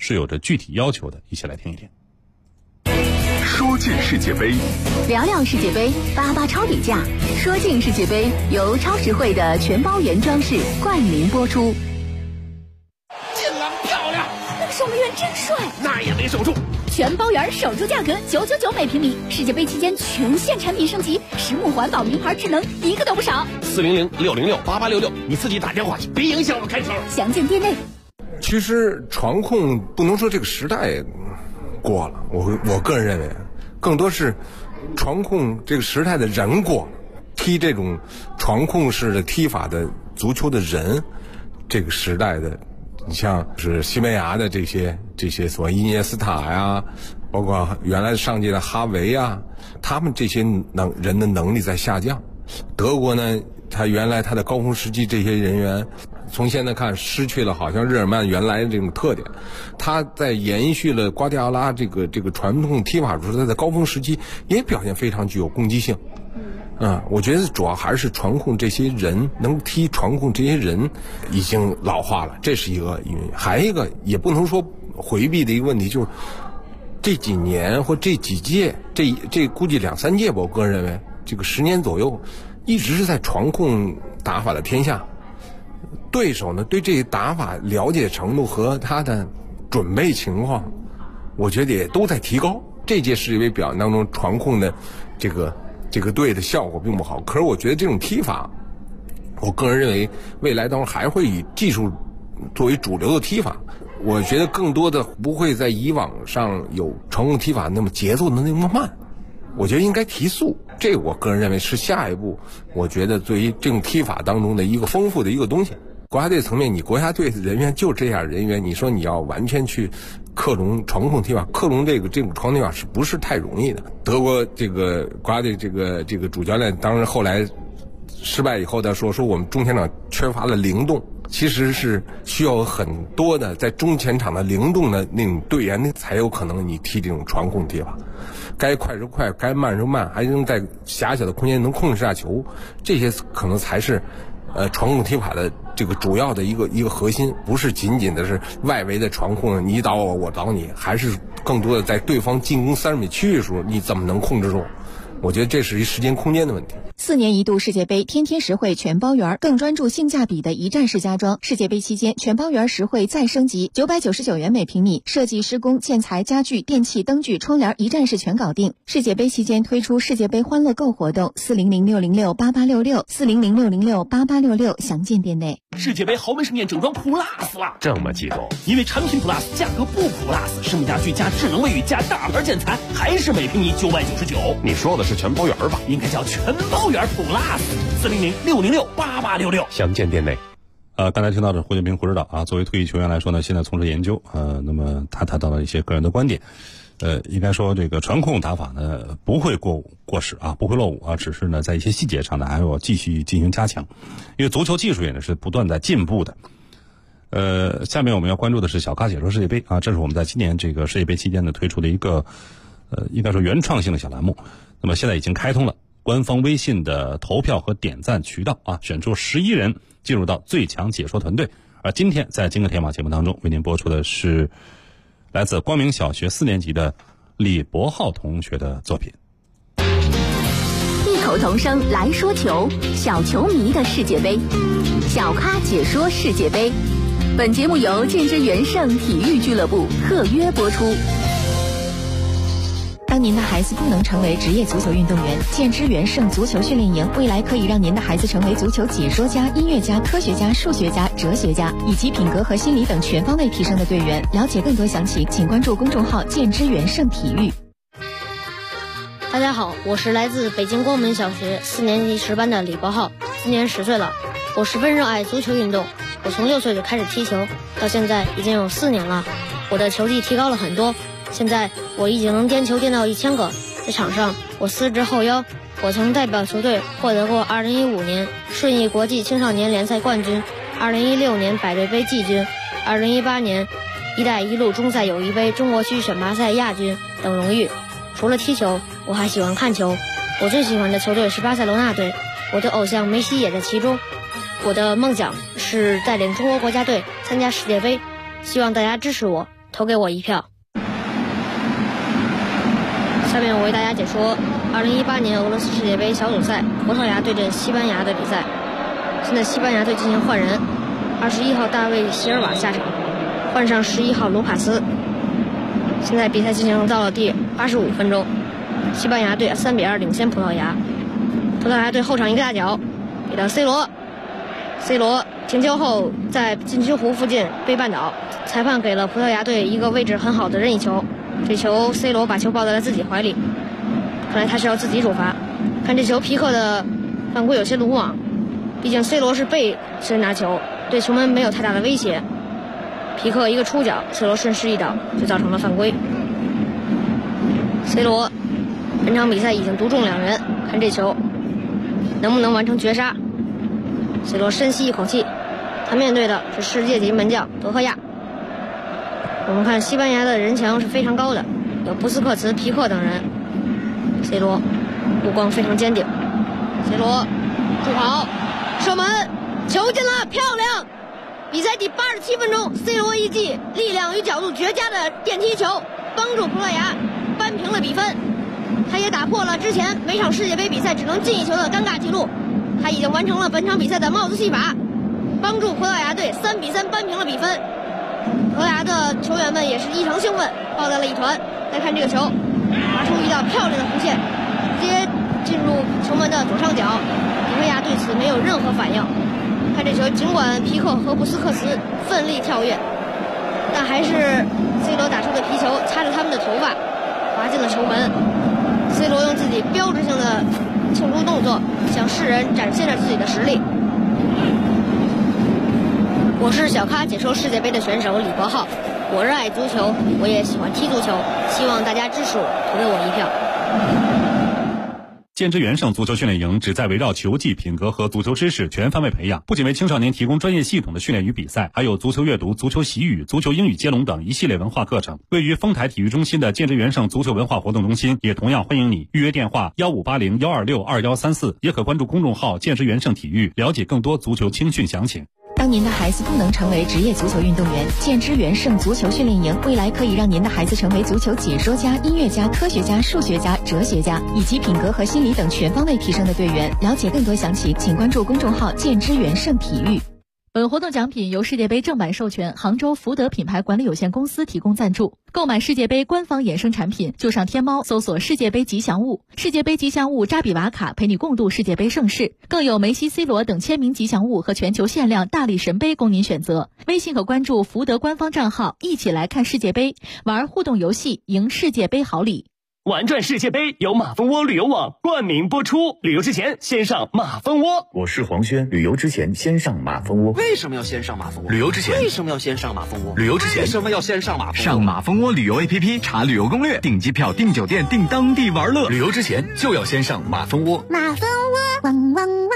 是有着具体要求的，一起来听一听。 说进世界杯， 聊聊世界杯，88超底价。说进世界杯由超实惠的全包圆装饰冠名播出。 进了，漂亮！ 那个守门员真帅， 那也没守住。 全包圆守住价格999每平米，世界杯期间全线产品升级，实木环保、名牌智能，一个都不少。 400-606-8866，你自己打电话去，别影响我开球。 详见店内。 其实传控不能说这个时代过了，我个人认为，更多是传控这个时代的人过了，踢这种传控式的踢法的足球的人，这个时代的，你像是西班牙的这些所谓伊涅斯塔呀，包括原来上届的哈维啊，他们这些人的能力在下降。德国呢，他原来他的高峰时期这些人员，从现在看失去了好像日耳曼原来的这种特点，他在延续了瓜迪奥拉这个传统踢法的时候，他在高峰时期也表现非常具有攻击性。我觉得主要还是传控这些人能踢传控这些人已经老化了，这是一个原因。还有一个也不能说回避的一个问题，就是这几年或这几届，这估计2-3届吧，我个人认为这个10年左右一直是在传控打法的天下。对手呢对这个打法了解程度和他的准备情况，我觉得也都在提高。这届世界杯表演当中传控的这个队的效果并不好，可是我觉得这种踢法，我个人认为未来当中还会以技术作为主流的踢法。我觉得更多的不会在以往上有传控踢法那么节奏的那么慢，我觉得应该提速。这我个人认为是下一步，我觉得对于这种踢法当中的一个丰富的一个东西。国家队层面，你国家队的人员就这样人员，你说你要完全去克隆传控踢法，克隆这种传控踢法是不是太容易的？德国这个国家队这个主教练，当然后来失败以后他说我们中前场缺乏了灵动，其实是需要很多的在中前场的灵动的那种队员才有可能你踢这种传控踢法，该快是快，该慢是慢，还能在狭小的空间能控制下球，这些可能才是传控踢法的这个主要的一个核心，不是仅仅的是外围的传控，你倒我，我倒你，还是更多的在对方进攻30米区域的时候，你怎么能控制住？我觉得这是一时间空间的问题。 4年一度世界杯天天实惠全包圆，更专注性价比的一站式家装。世界杯期间全包圆实惠再升级，999元每平米，设计、施工、建材、家具、电器、灯具、窗帘一站式全搞定。世界杯期间推出世界杯欢乐购活动，400-606-8866 400-606-8866，详见店内。 世界杯豪门盛宴整装 Plus 了， 这么激动？ 因为产品 Plus 价格不 Plus， 实木家具加智能卫浴加大牌建材，还是每平米999。 你说的是全包圆吧？ 应该叫全包圆 Plus，400-606-8866， 详见店内。 刚才听到的胡建平胡指导啊，作为退役球员来说呢，现在从事研究，那么他谈到了一些个人的观点。应该说这个传控打法呢不会过时啊，不会落伍啊，只是呢在一些细节上呢还要继续进行加强，因为足球技术也是不断在进步的。下面我们要关注的是小咖解说世界杯啊，这是我们在今年这个世界杯期间呢推出的一个应该说原创性的小栏目。那么现在已经开通了官方微信的投票和点赞渠道啊，选出11人进入到最强解说团队。而今天在今个天马节目当中为您播出的是来自光明小学4年级的李博浩同学的作品。 异口同声来说球，小球迷的世界杯，小咖解说世界杯。本节目由建之元盛体育俱乐部特约播出。 当您的孩子不能成为职业足球运动员，建之元盛足球训练营未来可以让您的孩子成为足球解说家、音乐家、科学家、数学家、哲学家，以及品格和心理等全方位提升的队员。了解更多详情，请关注公众号建之元盛体育。 大家好，我是来自北京光门小学4年级10班的李博浩，今年10岁了。我十分热爱足球运动，我从6岁就开始踢球，到现在已经有4年了，我的球技提高了很多。现在我已经能颠球颠到1000个，在场上我4支后腰，我曾代表球队获得过2015年顺义国际青少年联赛冠军，2016年百队杯季军，2018年一带一路中赛友谊杯中国区选拔赛亚军等荣誉。除了踢球，我还喜欢看球，我最喜欢的球队是巴塞罗那队，我的偶像梅西也在其中。我的梦想是带领中国国家队参加世界杯，希望大家支持我， 投给我一票。下面我为大家解说2018年俄罗斯世界杯小组赛葡萄牙对阵西班牙的比赛。现在西班牙队进行换人，21号大卫席尔瓦下场，换上11号卢卡斯。现在比赛进行到了第85分钟，西班牙队3-2领先葡萄牙。葡萄牙队后场一个大脚给到 C 罗停球后在禁区弧附近被绊倒，裁判给了葡萄牙队一个位置很好的任意球。这球 C 罗把球抱在了自己怀里，看来他是要自己主罚。看这球皮克的犯规有些鲁莽，毕竟 C 罗是背身拿球，对球门没有太大的威胁。皮克一个出脚， C 罗顺势一倒就造成了犯规。 C 罗本场比赛已经独中2人，看这球能不能完成绝杀。 C 罗深吸一口气，他面对的是世界级门将德赫亚。我们看西班牙的人墙是非常高的，有布斯克茨、皮克等人。 C 罗目光非常坚定， C 罗助跑射门，球进了，漂亮！比赛第87分钟， C 罗一记力量与角度绝佳的电梯球，帮助葡萄牙扳平了比分。他也打破了之前每场世界杯比赛只能进一球的尴尬记录。他已经完成了本场比赛的帽子戏法，帮助葡萄牙队3-3扳平了比分。葡萄牙的球员们也是异常兴奋，抱在了一团。再看这个球，发出一道漂亮的弧线，直接进入球门的左上角。葡萄牙对此没有任何反应。看这球，尽管皮克和布斯克茨奋力跳跃，但还是 C 罗打出的皮球擦着他们的头发，滑进了球门。C 罗用自己标志性的庆祝动作向世人展现着自己的实力。我是小咖解说世界杯的选手李国浩，我热爱足球，我也喜欢踢足球，希望大家支持我，投给我一票。 建之元盛足球训练营旨在围绕球技、品格和足球知识全方位培养，不仅为青少年提供专业系统的训练与比赛，还有足球阅读、足球习语、足球英语接龙等一系列文化课程。位于丰台体育中心的建之元盛足球文化活动中心也同样欢迎你，预约电话1580-126-2134，也可关注公众号建之元盛体育，了解更多足球青训详情。 当您的孩子不能成为职业足球运动员，建之元盛足球训练营未来可以让您的孩子成为足球解说家、音乐家、科学家、数学家、哲学家，以及品格和心理等全方位提升的队员。了解更多详情，请关注公众号建之元盛体育。 本活动奖品由世界杯正版授权杭州福德品牌管理有限公司提供赞助。购买世界杯官方衍生产品，就上天猫搜索世界杯吉祥物，世界杯吉祥物扎比瓦卡陪你共度世界杯盛世，更有梅西、C 罗等签名吉祥物和全球限量大力神杯供您选择。微信可关注福德官方账号，一起来看世界杯，玩互动游戏，赢世界杯好礼。 玩转世界杯由马蜂窝旅游网冠名播出，旅游之前先上马蜂窝。 我是黄轩，旅游之前先上马蜂窝。 为什么要先上马蜂窝？ 旅游之前为什么要先上马蜂窝？ 旅游之前为什么要先上马蜂窝？ 上马蜂窝旅游 APP 查旅游攻略，订机票、订酒店、订当地玩乐。旅游之前就要先上马蜂窝。 马蜂窝，汪汪汪。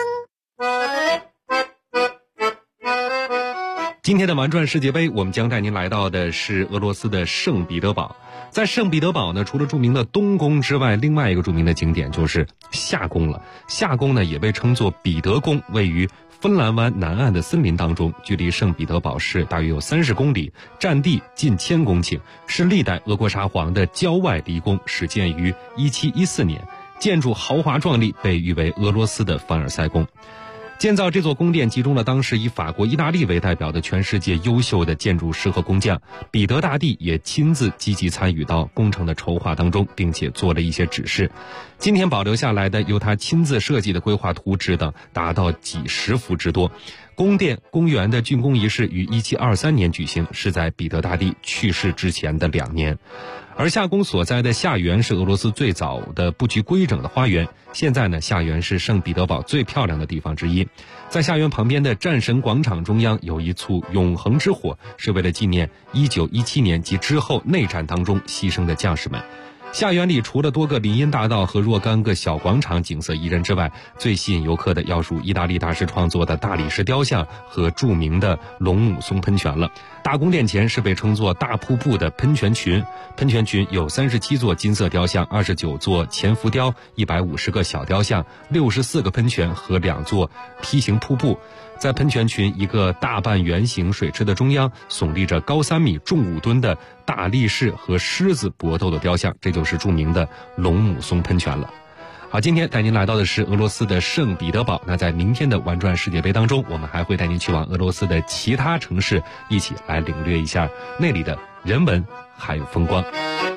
今天的玩转世界杯，我们将带您来到的是俄罗斯的圣彼得堡。在圣彼得堡呢，除了著名的东宫之外，另外一个著名的景点就是夏宫了。夏宫呢也被称作彼得宫，位于芬兰湾南岸的森林当中，距离圣彼得堡市大约有30公里，占地近1000公顷，是历代俄国沙皇的郊外离宫，始建于1714年，建筑豪华壮丽，被誉为俄罗斯的凡尔赛宫。建造这座宫殿集中了当时以法国、意大利为代表的全世界优秀的建筑师和工匠，彼得大帝也亲自积极参与到工程的筹划当中，并且做了一些指示。今天保留下来的由他亲自设计的规划图纸等达到几十幅之多。宫殿、公园的竣工仪式于1723年举行，是在彼得大帝去世之前的2年。而夏宫所在的夏园是俄罗斯最早的布局规整的花园，现在呢，夏园是圣彼得堡最漂亮的地方之一。在夏园旁边的战神广场中央有一簇永恒之火，是为了纪念1917年及之后内战当中牺牲的将士们。夏园里除了多个林荫大道和若干个小广场景色宜人之外，最吸引游客的要数意大利大师创作的大理石雕像和著名的龙母松喷泉了。大宫殿前是被称作大瀑布的喷泉群，喷泉群有37座金色雕像、29座前浮雕、150个小雕像、64个喷泉和2座梯形瀑布。 在喷泉群一个大半圆形水池的中央，耸立着高3米、重5吨的大力士和狮子搏斗的雕像，这就是著名的龙母松喷泉了。好，今天带您来到的是俄罗斯的圣彼得堡。那在明天的玩转世界杯当中，我们还会带您去往俄罗斯的其他城市，一起来领略一下那里的人文还有风光。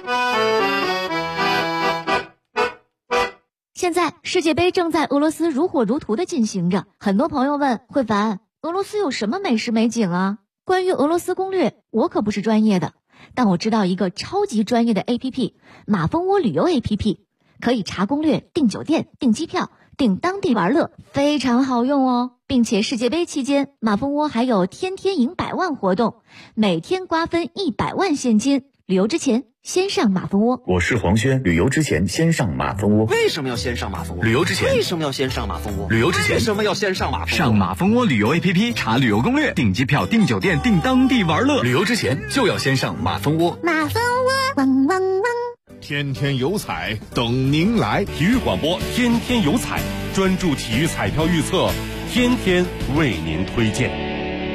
现在世界杯正在俄罗斯如火如荼的进行着，很多朋友问慧凡，俄罗斯有什么美食美景啊？关于俄罗斯攻略，我可不是专业的，但我知道一个超级专业的 APP， 马蜂窝旅游 APP， 可以查攻略、订酒店、订机票、订当地玩乐，非常好用哦。并且世界杯期间，马蜂窝还有天天赢100万活动，每天瓜分100万现金。旅游之前先上马蜂窝。 我是黄轩，旅游之前先上马蜂窝。 为什么要先上马蜂窝？ 旅游之前为什么要先上马蜂窝？ 旅游之前为什么要先上马蜂窝？ 上马蜂窝旅游 APP 查旅游攻略，订机票、订酒店、订当地玩乐。 旅游之前就要先上马蜂窝。 马蜂窝汪汪汪， 天天有彩等您来。体育广播天天有彩，专注体育彩票预测，天天为您推荐。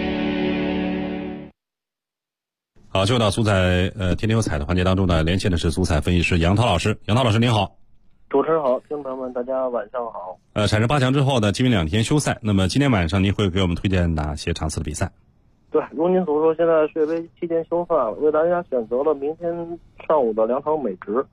好，就到足彩天天有彩的环节当中呢，连线的是足彩分析师杨涛老师。杨涛老师您好。 主持人好，听众朋友们大家晚上好。 产生8强之后呢，今明2天休赛，那么今天晚上您会给我们推荐哪些场次的比赛？ 对，如您所说，现在世界杯期间休赛了，为大家选择了明天上午的2场美职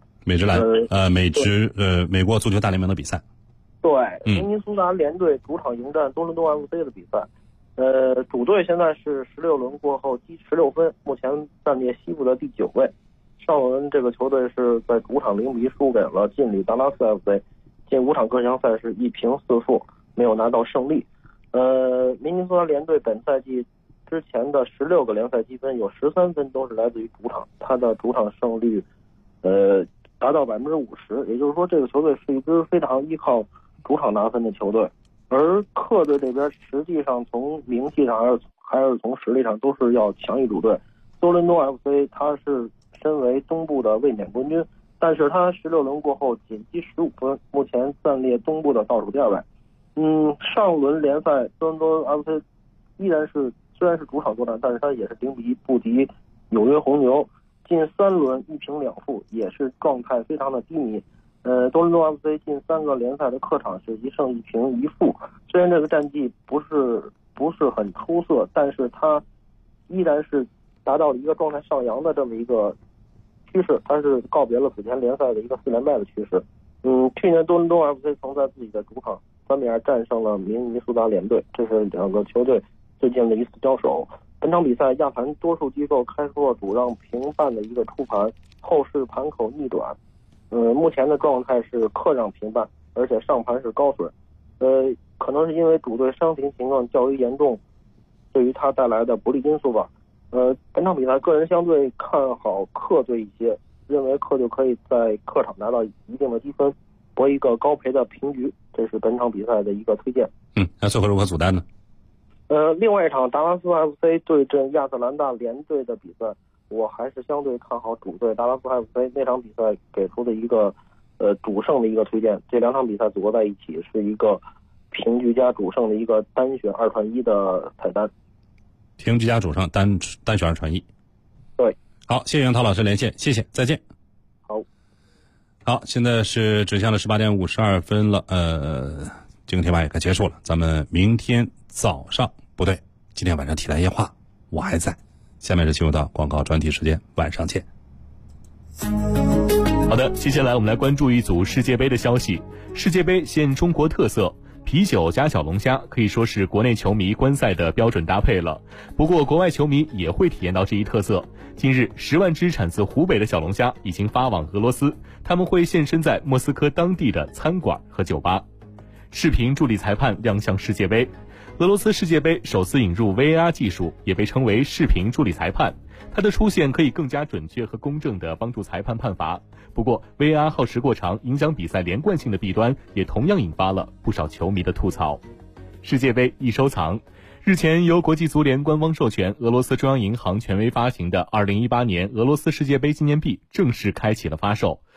美国足球大联盟的比赛。对，明尼苏达联队主场迎战多伦多 FC 的比赛。主队现在是16轮过后积16分，目前暂列西部的第9位。上轮这个球队是在主场0-1输给了劲旅达拉斯 FC， 近5场各项赛事1平4负，没有拿到胜利。明尼苏达联队本赛季之前的16个联赛积分有13分都是来自于主场，他的主场胜率达到50%，也就是说这个球队是一支非常依靠主场拿分的球队。而客队这边实际上从名气上还是从实力上都是要强于主队。多伦多 FC 他是身为东部的卫冕冠军，但是他16轮过后仅积15分，目前暂列东部的倒数第2位。上轮联赛多伦多 FC 依然是虽然是主场作战，但是他也是0-1不敌纽约红牛，近3轮1平2负，也是状态非常的低迷。多伦多 FC 近3个联赛的客场是1胜1平1负，虽然这个战绩不是很出色，但是他依然是达到了一个状态上扬的这么一个趋势，他是告别了此前联赛的一个4连败的趋势。去年多伦多 FC 曾在自己的主场3-2战胜了明尼苏达联队，这是两个球队最近的一次交手。本场比赛亚盘多数机构开出了主让平半的一个出盘，后市盘口逆转。目前的状态是客让平半，而且上盘是高水。可能是因为主队伤停情况较为严重，对于他带来的不利因素吧。本场比赛个人相对看好客队一些，认为客队可以在客场拿到一定的积分，博一个高赔的平局，这是本场比赛的一个推荐。 那最后如何组单呢？ 另外一场达拉斯 FC 对阵亚特兰大联队的比赛，我还是相对看好主队达拉斯 FC， 那场比赛给出的一个主胜的一个推荐。这2场比赛组合在一起是一个平局加主胜的一个单选2串1的彩单。 平局加主胜单选2串1。 对。 好，谢谢杨涛老师连线，谢谢，再见。好，现在是指向了18点52分了。这个天晚也该结束了，咱们明天早上不对，今天晚上体坛夜话我还在。下面是进入到广告专题时间，晚上见。 好的，接下来我们来关注一组世界杯的消息。世界杯现中国特色，啤酒加小龙虾可以说是国内球迷观赛的标准搭配了。不过国外球迷也会体验到这一特色。近日10万只产自湖北的小龙虾已经发往俄罗斯，他们会现身在莫斯科当地的餐馆和酒吧。视频助理裁判亮相世界杯。俄罗斯世界杯首次引入 VAR 技术，也被称为视频助理裁判。它的出现可以更加准确和公正地帮助裁判判罚。不过 VAR 耗时过长，影响比赛连贯性的弊端也同样引发了不少球迷的吐槽。世界杯易收藏。日前由国际足联官方授权，俄罗斯中央银行权威发行的2018年俄罗斯世界杯纪念币正式开启了发售。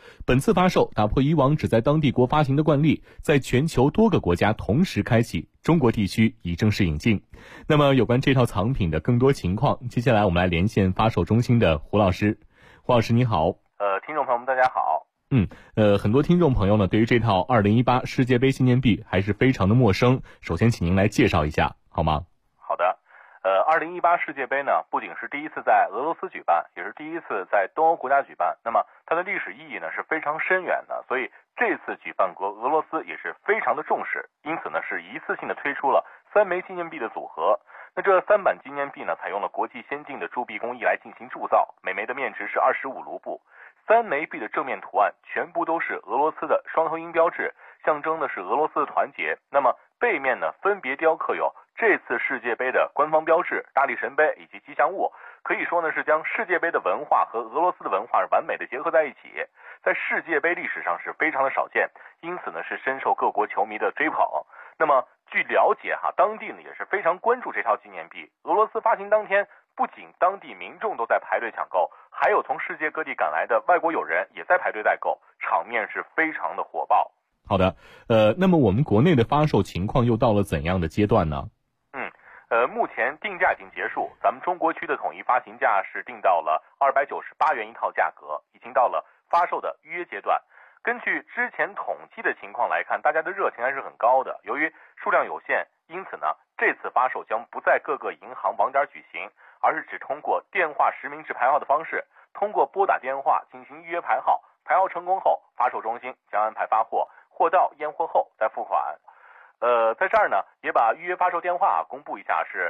本次发售打破以往只在当地国发行的惯例，在全球多个国家同时开启，中国地区已正式引进。那么有关这套藏品的更多情况，接下来我们来连线发售中心的胡老师。胡老师你好。 听众朋友们大家好。 很多听众朋友呢对于这套2018世界杯纪念币还是非常的陌生，首先请您来介绍一下好吗？ 好的。2018世界杯呢，不仅是第一次在俄罗斯举办，也是第一次在东欧国家举办。那么它的历史意义呢是非常深远的，所以这次举办国俄罗斯也是非常的重视，因此呢是一次性的推出了3枚纪念币的组合。那这3版纪念币呢，采用了国际先进的铸币工艺来进行铸造，每枚的面值是25卢布。3枚币的正面图案全部都是俄罗斯的双头鹰标志，象征的是俄罗斯的团结。那么背面呢，分别雕刻有这次世界杯的官方标志、大力神杯以及吉祥物，可以说呢是将世界杯的文化和俄罗斯的文化完美的结合在一起，在世界杯历史上是非常的少见，因此呢是深受各国球迷的追捧。那么据了解当地呢也是非常关注这套纪念币。俄罗斯发行当天，不仅当地民众都在排队抢购，还有从世界各地赶来的外国友人也在排队代购，场面是非常的火爆。 好的，那么我们国内的发售情况又到了怎样的阶段呢？ 目前定价已经结束，咱们中国区的统一发行价是定到了298元一套价格，已经到了发售的预约阶段。根据之前统计的情况来看，大家的热情还是很高的。由于数量有限，因此呢，这次发售将不在各个银行网点举行，而是只通过电话实名制排号的方式，通过拨打电话进行预约排号，排号成功后，发售中心将安排发货，货到验货后再付款。在这儿呢，也把预约发售电话公布一下，是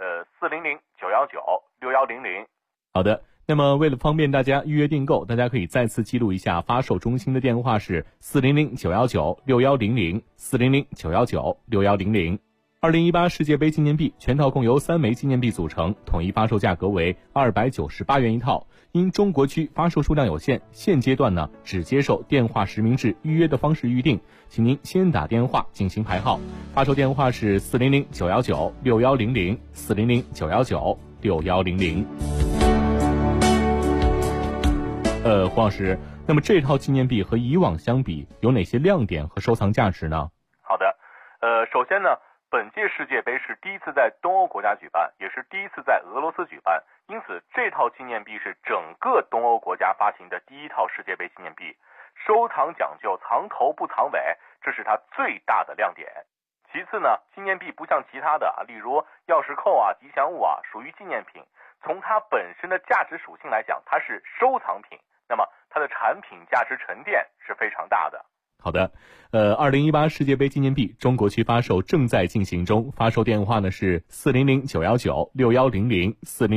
400-919-6100。 好的，那么为了方便大家预约订购，大家可以再次记录一下发售中心的电话是400-919-6100 400-919-6100。2018世界杯纪念币全套共由3枚纪念币组成，统一发售价格为298元一套。因中国区发售数量有限，现阶段呢只接受电话实名制预约的方式预定，请您先打电话进行排号。发售电话是400-919-6100 400-919-6100。胡老师，那么这套纪念币和以往相比，有哪些亮点和收藏价值呢？ 好的，首先呢，本届世界杯是第一次在东欧国家举办，也是第一次在俄罗斯举办，因此这套纪念币是整个东欧国家发行的第一套世界杯纪念币。收藏讲究藏头不藏尾，这是它最大的亮点。其次呢，纪念币不像其他的例如钥匙扣吉祥物属于纪念品，从它本身的价值属性来讲，它是收藏品，那么它的产品价值沉淀是非常大的。 好的，2018世界杯纪念币中国区发售正在进行中，发售电话呢是400-919-6100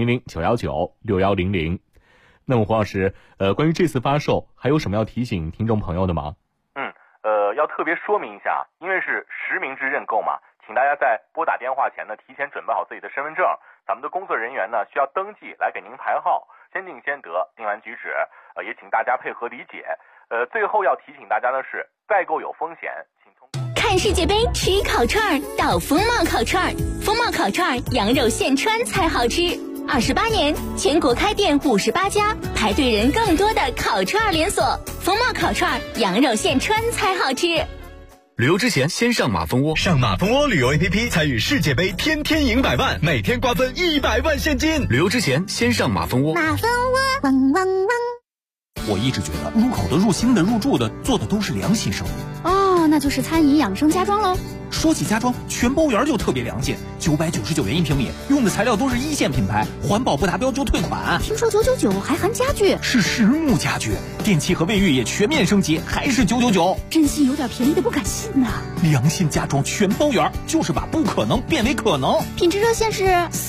400-919-6100。那么胡老师，关于这次发售还有什么要提醒听众朋友的吗？ 要特别说明一下，因为是实名制认购嘛，请大家在拨打电话前呢，提前准备好自己的身份证，咱们的工作人员呢需要登记来给您排号，先定先得，定完举止，也请大家配合理解。最后要提醒大家的是，代购有风险，请从看世界杯吃烤串到风貌烤串，风貌烤串羊肉现穿才好吃。28年，全国开店58家，排队人更多的烤串连锁。风貌烤串羊肉现穿才好吃。 旅游之前先上马蜂窝，上马蜂窝旅游 APP 参与世界杯，天天赢100万，每天瓜分100万现金。旅游之前先上马蜂窝。 马蜂窝，汪汪汪。 我一直觉得入口的、入心的、入住的做的都是良心生意。 哦，那就是餐饮养生家装喽。 说起家装，全包园就特别良心，999元1平米，用的材料都是1线品牌，环保不达标就退款。 听说999还含家具， 是实木家具，电器和卫浴也全面升级，还是999。 真心有点便宜的不敢信呐。 良心家装全包园，就是把不可能变为可能。 品质热线是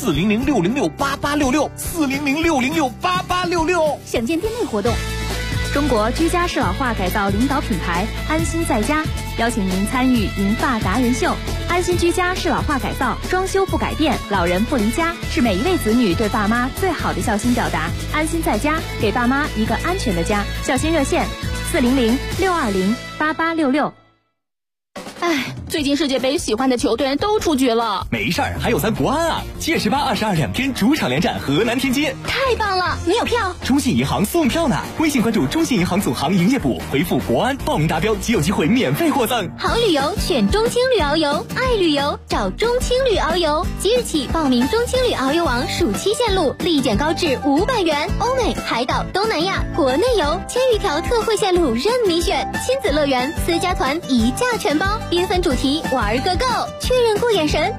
400-606-8866 400-606-8866。 想见店内活动。中国居家适老化改造领导品牌安心在家邀请您参与银发达人秀。安心居家适老化改造，装修不改变，老人不离家，是每一位子女对爸妈最好的孝心表达。安心在家，给爸妈一个安全的家。孝心热线400-620-8866。 最近世界杯喜欢的球队都出局了。 没事儿，还有咱国安啊！7月18、22两天主场连战河南天津。 太棒了！你有票？ 中信银行送票呢！微信关注中信银行总行营业部，回复国安报名达标即有机会免费获赠。 好旅游选中青旅遨游，爱旅游找中青旅遨游。即日起报名中青旅遨游网暑期线路，立减高至500元。欧美、海岛、东南亚、国内游，1000余条特惠线路任你选。亲子乐园、私家团一价全包，缤纷主题玩个够。确认过眼神。